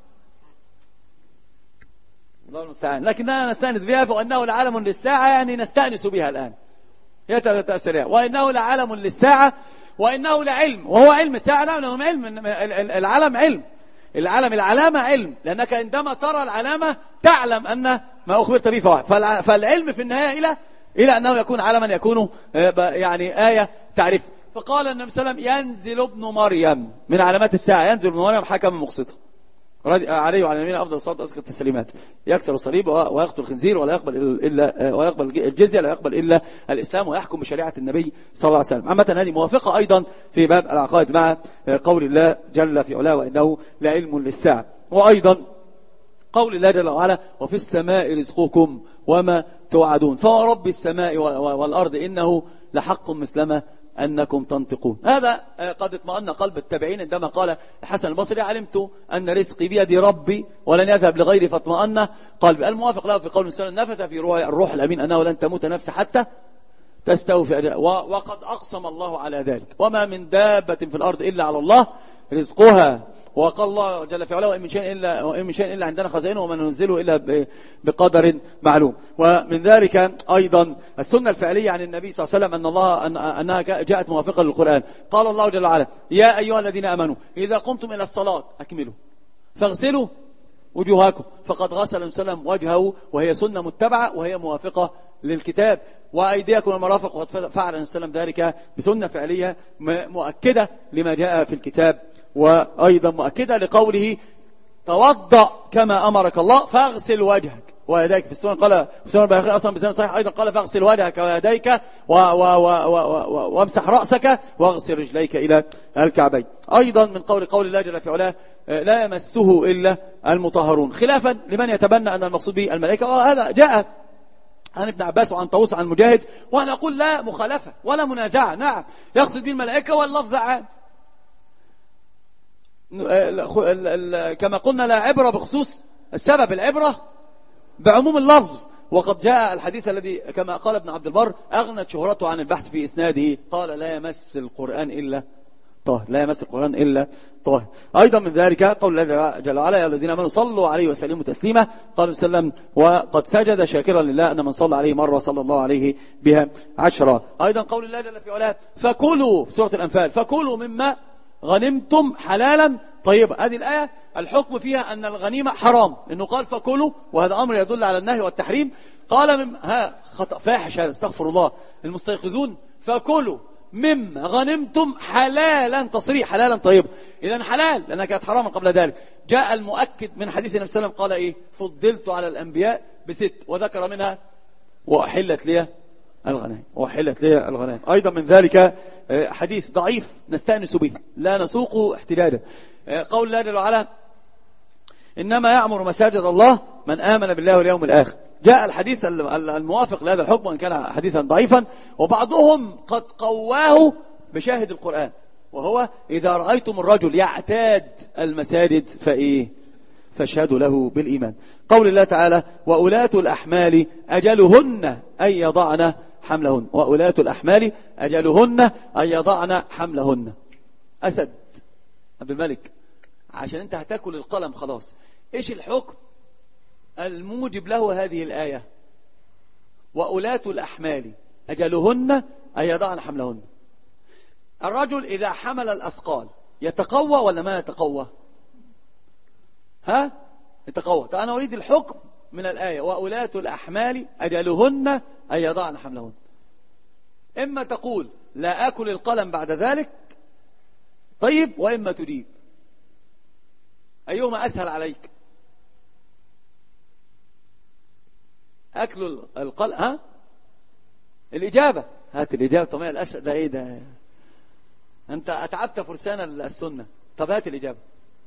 الله المستعان، لكننا نستأنس بها، فإنه لعلم للساعة يعني نستأنس بها الآن، هي تأثيرها. وإنه لعلم للساعة وإنه لعلم، وهو علم الساعة، نعم لهم علم، العلم علم، العلم العلامة علم، لأنك عندما ترى العلامة تعلم أن ما أخبرت به فواحد، فالعلم في النهاية إلى إلى أنه يكون علما، يكون يعني آية تعرف. فقال النبي صلى الله عليه وسلم ينزل ابن مريم من علامات الساعة، ينزل ابن مريم حكم مقسطا عليه وعلى النبيين أفضل الصلاة وأزكى التسليمات، يكسر الصليب ويقتل الخنزير ولا يقبل إلا ويقبل الجزية، لا يقبل إلا الإسلام، ويحكم بشريعة النبي صلى الله عليه وسلم. عامة هذه موافقة أيضا في باب العقائد مع قول الله جل في علاه وإنه لعلم للساعة، وأيضا قول الله جل وعلا وفي السماء رزقكم وما توعدون، فهو رب السماء والأرض إنه لحق مثلما أنكم تنطقون. هذا قد اطمأن قلب التابعين عندما قال الحسن البصري علمت أن رزقي بيد ربي ولن يذهب لغيري فاطمأن قلبي. الموافق له في قول السنة نفث في الروح الأمين أنه لن تموت نفس حتى تستوفي أجلها، وقد أقسم الله على ذلك، وما من دابة في الأرض إلا على الله رزقها، وقال الله جل في علاه وإن من شيء إلا وإن من شيء إلا عندنا خزائنه وما ننزله إلا بقدر معلوم. ومن ذلك أيضا السنة الفعلية عن النبي صلى الله عليه وسلم أن الله أن أنها جاءت موافقة للقرآن. قال الله جل وعلا يا أيها الذين آمنوا إذا قمتم إلى الصلاة أكملوا فاغسلوا وجوهكم، فقد غسل النبي صلى الله عليه وسلم وجهه، وهي سنة متبعة وهي موافقة للكتاب. وأيديكم المرافق، وقد فعل النبي صلى الله عليه وسلم ذلك بسنة فعلية مؤكدة لما جاء في الكتاب، وأيضا مؤكدة لقوله توضأ كما أمرك الله فاغسل وجهك ويديك. في السنة قال في السنة البخاري أصلا بسنة صحيح أيضا قال فاغسل وجهك ويديك وامسح رأسك واغسل رجليك إلى الكعبين. أيضا من قول قول الله جل في علاه لا يمسه إلا المطهرون، خلافا لمن يتبنى أن المقصود به الملائكة، وهذا جاء عن ابن عباس وعن طاووس عن مجاهد، وأنا أقول لا مخالفة ولا منازعة، نعم يقصد به الملائكة واللفظ عام، كما قلنا لا عبرة بخصوص السبب، العبرة بعموم اللفظ. وقد جاء الحديث الذي كما قال ابن عبد البر أغنت شهرته عن البحث في إسناده، قال لا يمس القرآن إلا طاهر، لا يمس القرآن إلا طاهر. أيضا من ذلك قول الله جل وعلا يا الذين آمنوا صلوا عليه وسلموا تسليما، قال صلى الله عليه وسلم وقد سجد شاكرا لله أن من صلى عليه مرة صلى الله عليه بها عشرة. أيضا قول الله جل في علاه فكلوا في سورة الأنفال فكلوا مما غنمتم حلالا طيبا. هذه الآية الحكم فيها أن الغنيمة حرام، إنه قال فكلوا، وهذا أمر يدل على النهي والتحريم. قال من ها خطأ فاحش هذا، استغفر الله المستيقظون، فكلوا مما غنمتم حلالا، تصريح حلالا طيبا، إذن حلال لأنها كانت حراما قبل ذلك. جاء المؤكد من حديث النبي صلى الله عليه وسلم قال إيه فضلت على الأنبياء بست، وذكر منها وأحلت لي الغنائم، وحلت لي الغنائم. أيضا من ذلك حديث ضعيف نستأنس به لا نسوق احتجاجا، قول الله جل وعلا إنما يعمر مساجد الله من آمن بالله واليوم الآخر. جاء الحديث الموافق لهذا الحكم وإن كان حديثا ضعيفا، وبعضهم قد قواه بشاهد القرآن، وهو إذا رأيتم الرجل يعتاد المساجد فإيه فاشهدوا له بالإيمان. قول الله تعالى وأولاة الأحمال أجلهن أن يضعن حملهن، وأولاة الأحمال أجلهن أن يضعن حملهن. أسد عبد الملك عشان أنت هتاكل القلم خلاص، إيش الحكم الموجب له هذه الآية وأولاة الأحمال أجلهن أن يضعن حملهن؟ الرجل إذا حمل الأثقال يتقوى ولا ما يتقوى؟ ها يتقوى. طيب أنا أريد الحكم من الآية وأولاة الأحمال أجلهن أن يضعن حملهن. إما تقول لا أكل القلم بعد ذلك طيب، وإما تجيب، أيهما أسهل عليك؟ أكل القلم ها الإجابة، هات الإجابة. طب الأسهل ده إيه ده؟ أنت أتعبت فرسان السنة. طب هات الإجابة.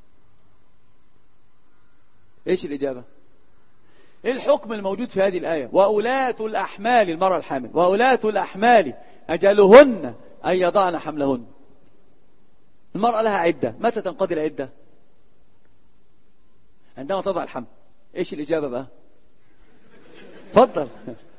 إيش الإجابة؟ إيه الحكم الموجود في هذه الآية وأولاة الأحمال، المرأة الحامل وأولاة الأحمال أجلهن أن يضعن حملهن. المرأة لها عدة، متى تنقضي العدة؟ عندما تضع الحمل. إيش الإجابة بقى؟ تفضل.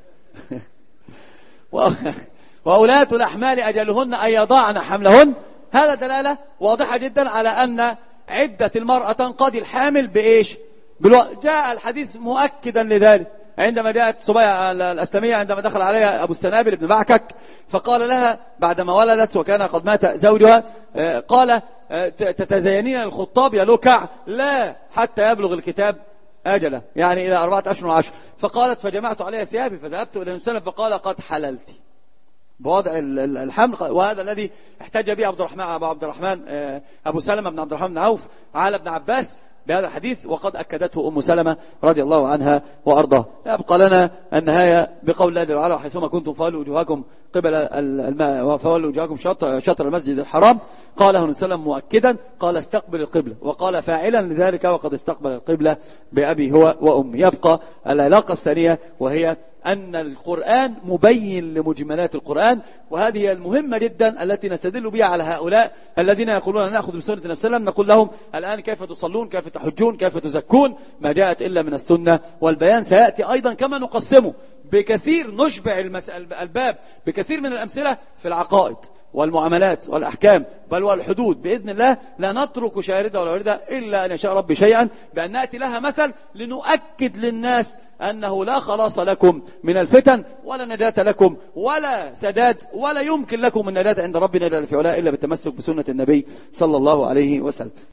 وأولاة الأحمال أجلهن أن يضعن حملهن. هذا دلالة واضحة جدا على أن عدة المرأة تنقضي الحامل بإيش؟ بالو... جاء الحديث مؤكدا لذلك عندما جاءت صبية الأسلمية عندما دخل عليها أبو السنابل بن معكك فقال لها بعدما ولدت وكان قد مات زوجها قال تتزينين الخطاب يا لكع؟ لا، حتى يبلغ الكتاب أجله، يعني إلى أربعة أشهر وعشر. فقالت فجمعت عليها ثيابي فذهبت إلى النبي فقال قد حللت بوضع الحمل. وهذا الذي احتج به عبد الرحمن أبو عبد الرحمن أبو سلمة بن عبد الرحمن بن عوف على ابن عباس بهذا الحديث، وقد أكدته أم سلمة رضي الله عنها وأرضاه. يبقى لنا النهاية بقول الله جل وعلا حيثما كنتم فولوا وجوهكم قبل الماء وفولوا وجوهكم شطر, شطر المسجد الحرام. قاله النبي صلى الله عليه وسلم مؤكدا قال استقبل القبلة، وقال فاعلا لذلك وقد استقبل القبلة بأبي هو وأمي. يبقى العلاقة الثانية وهي أن القرآن مبين لمجملات القرآن، وهذه هي المهمة جدا التي نستدل بها على هؤلاء الذين يقولون نأخذ بسنة النبي صلى الله عليه وسلم. نقول لهم الآن كيف تصلون، كيف تحجون، كيف تزكون؟ ما جاءت إلا من السنة، والبيان سيأتي أيضا كما نقسمه بكثير، نشبع الباب بكثير من الأمثلة في العقائد والمعاملات والأحكام بل والحدود بإذن الله. لا نترك شاردة ولا واردة إلا أن يشاء ربي شيئا، بأن نأتي لها مثل لنؤكد للناس أنه لا خلاص لكم من الفتن ولا نجاة لكم ولا سداد، ولا يمكن لكم النجاة عند ربنا إلا في علاء إلا بالتمسك بسنة النبي صلى الله عليه وسلم.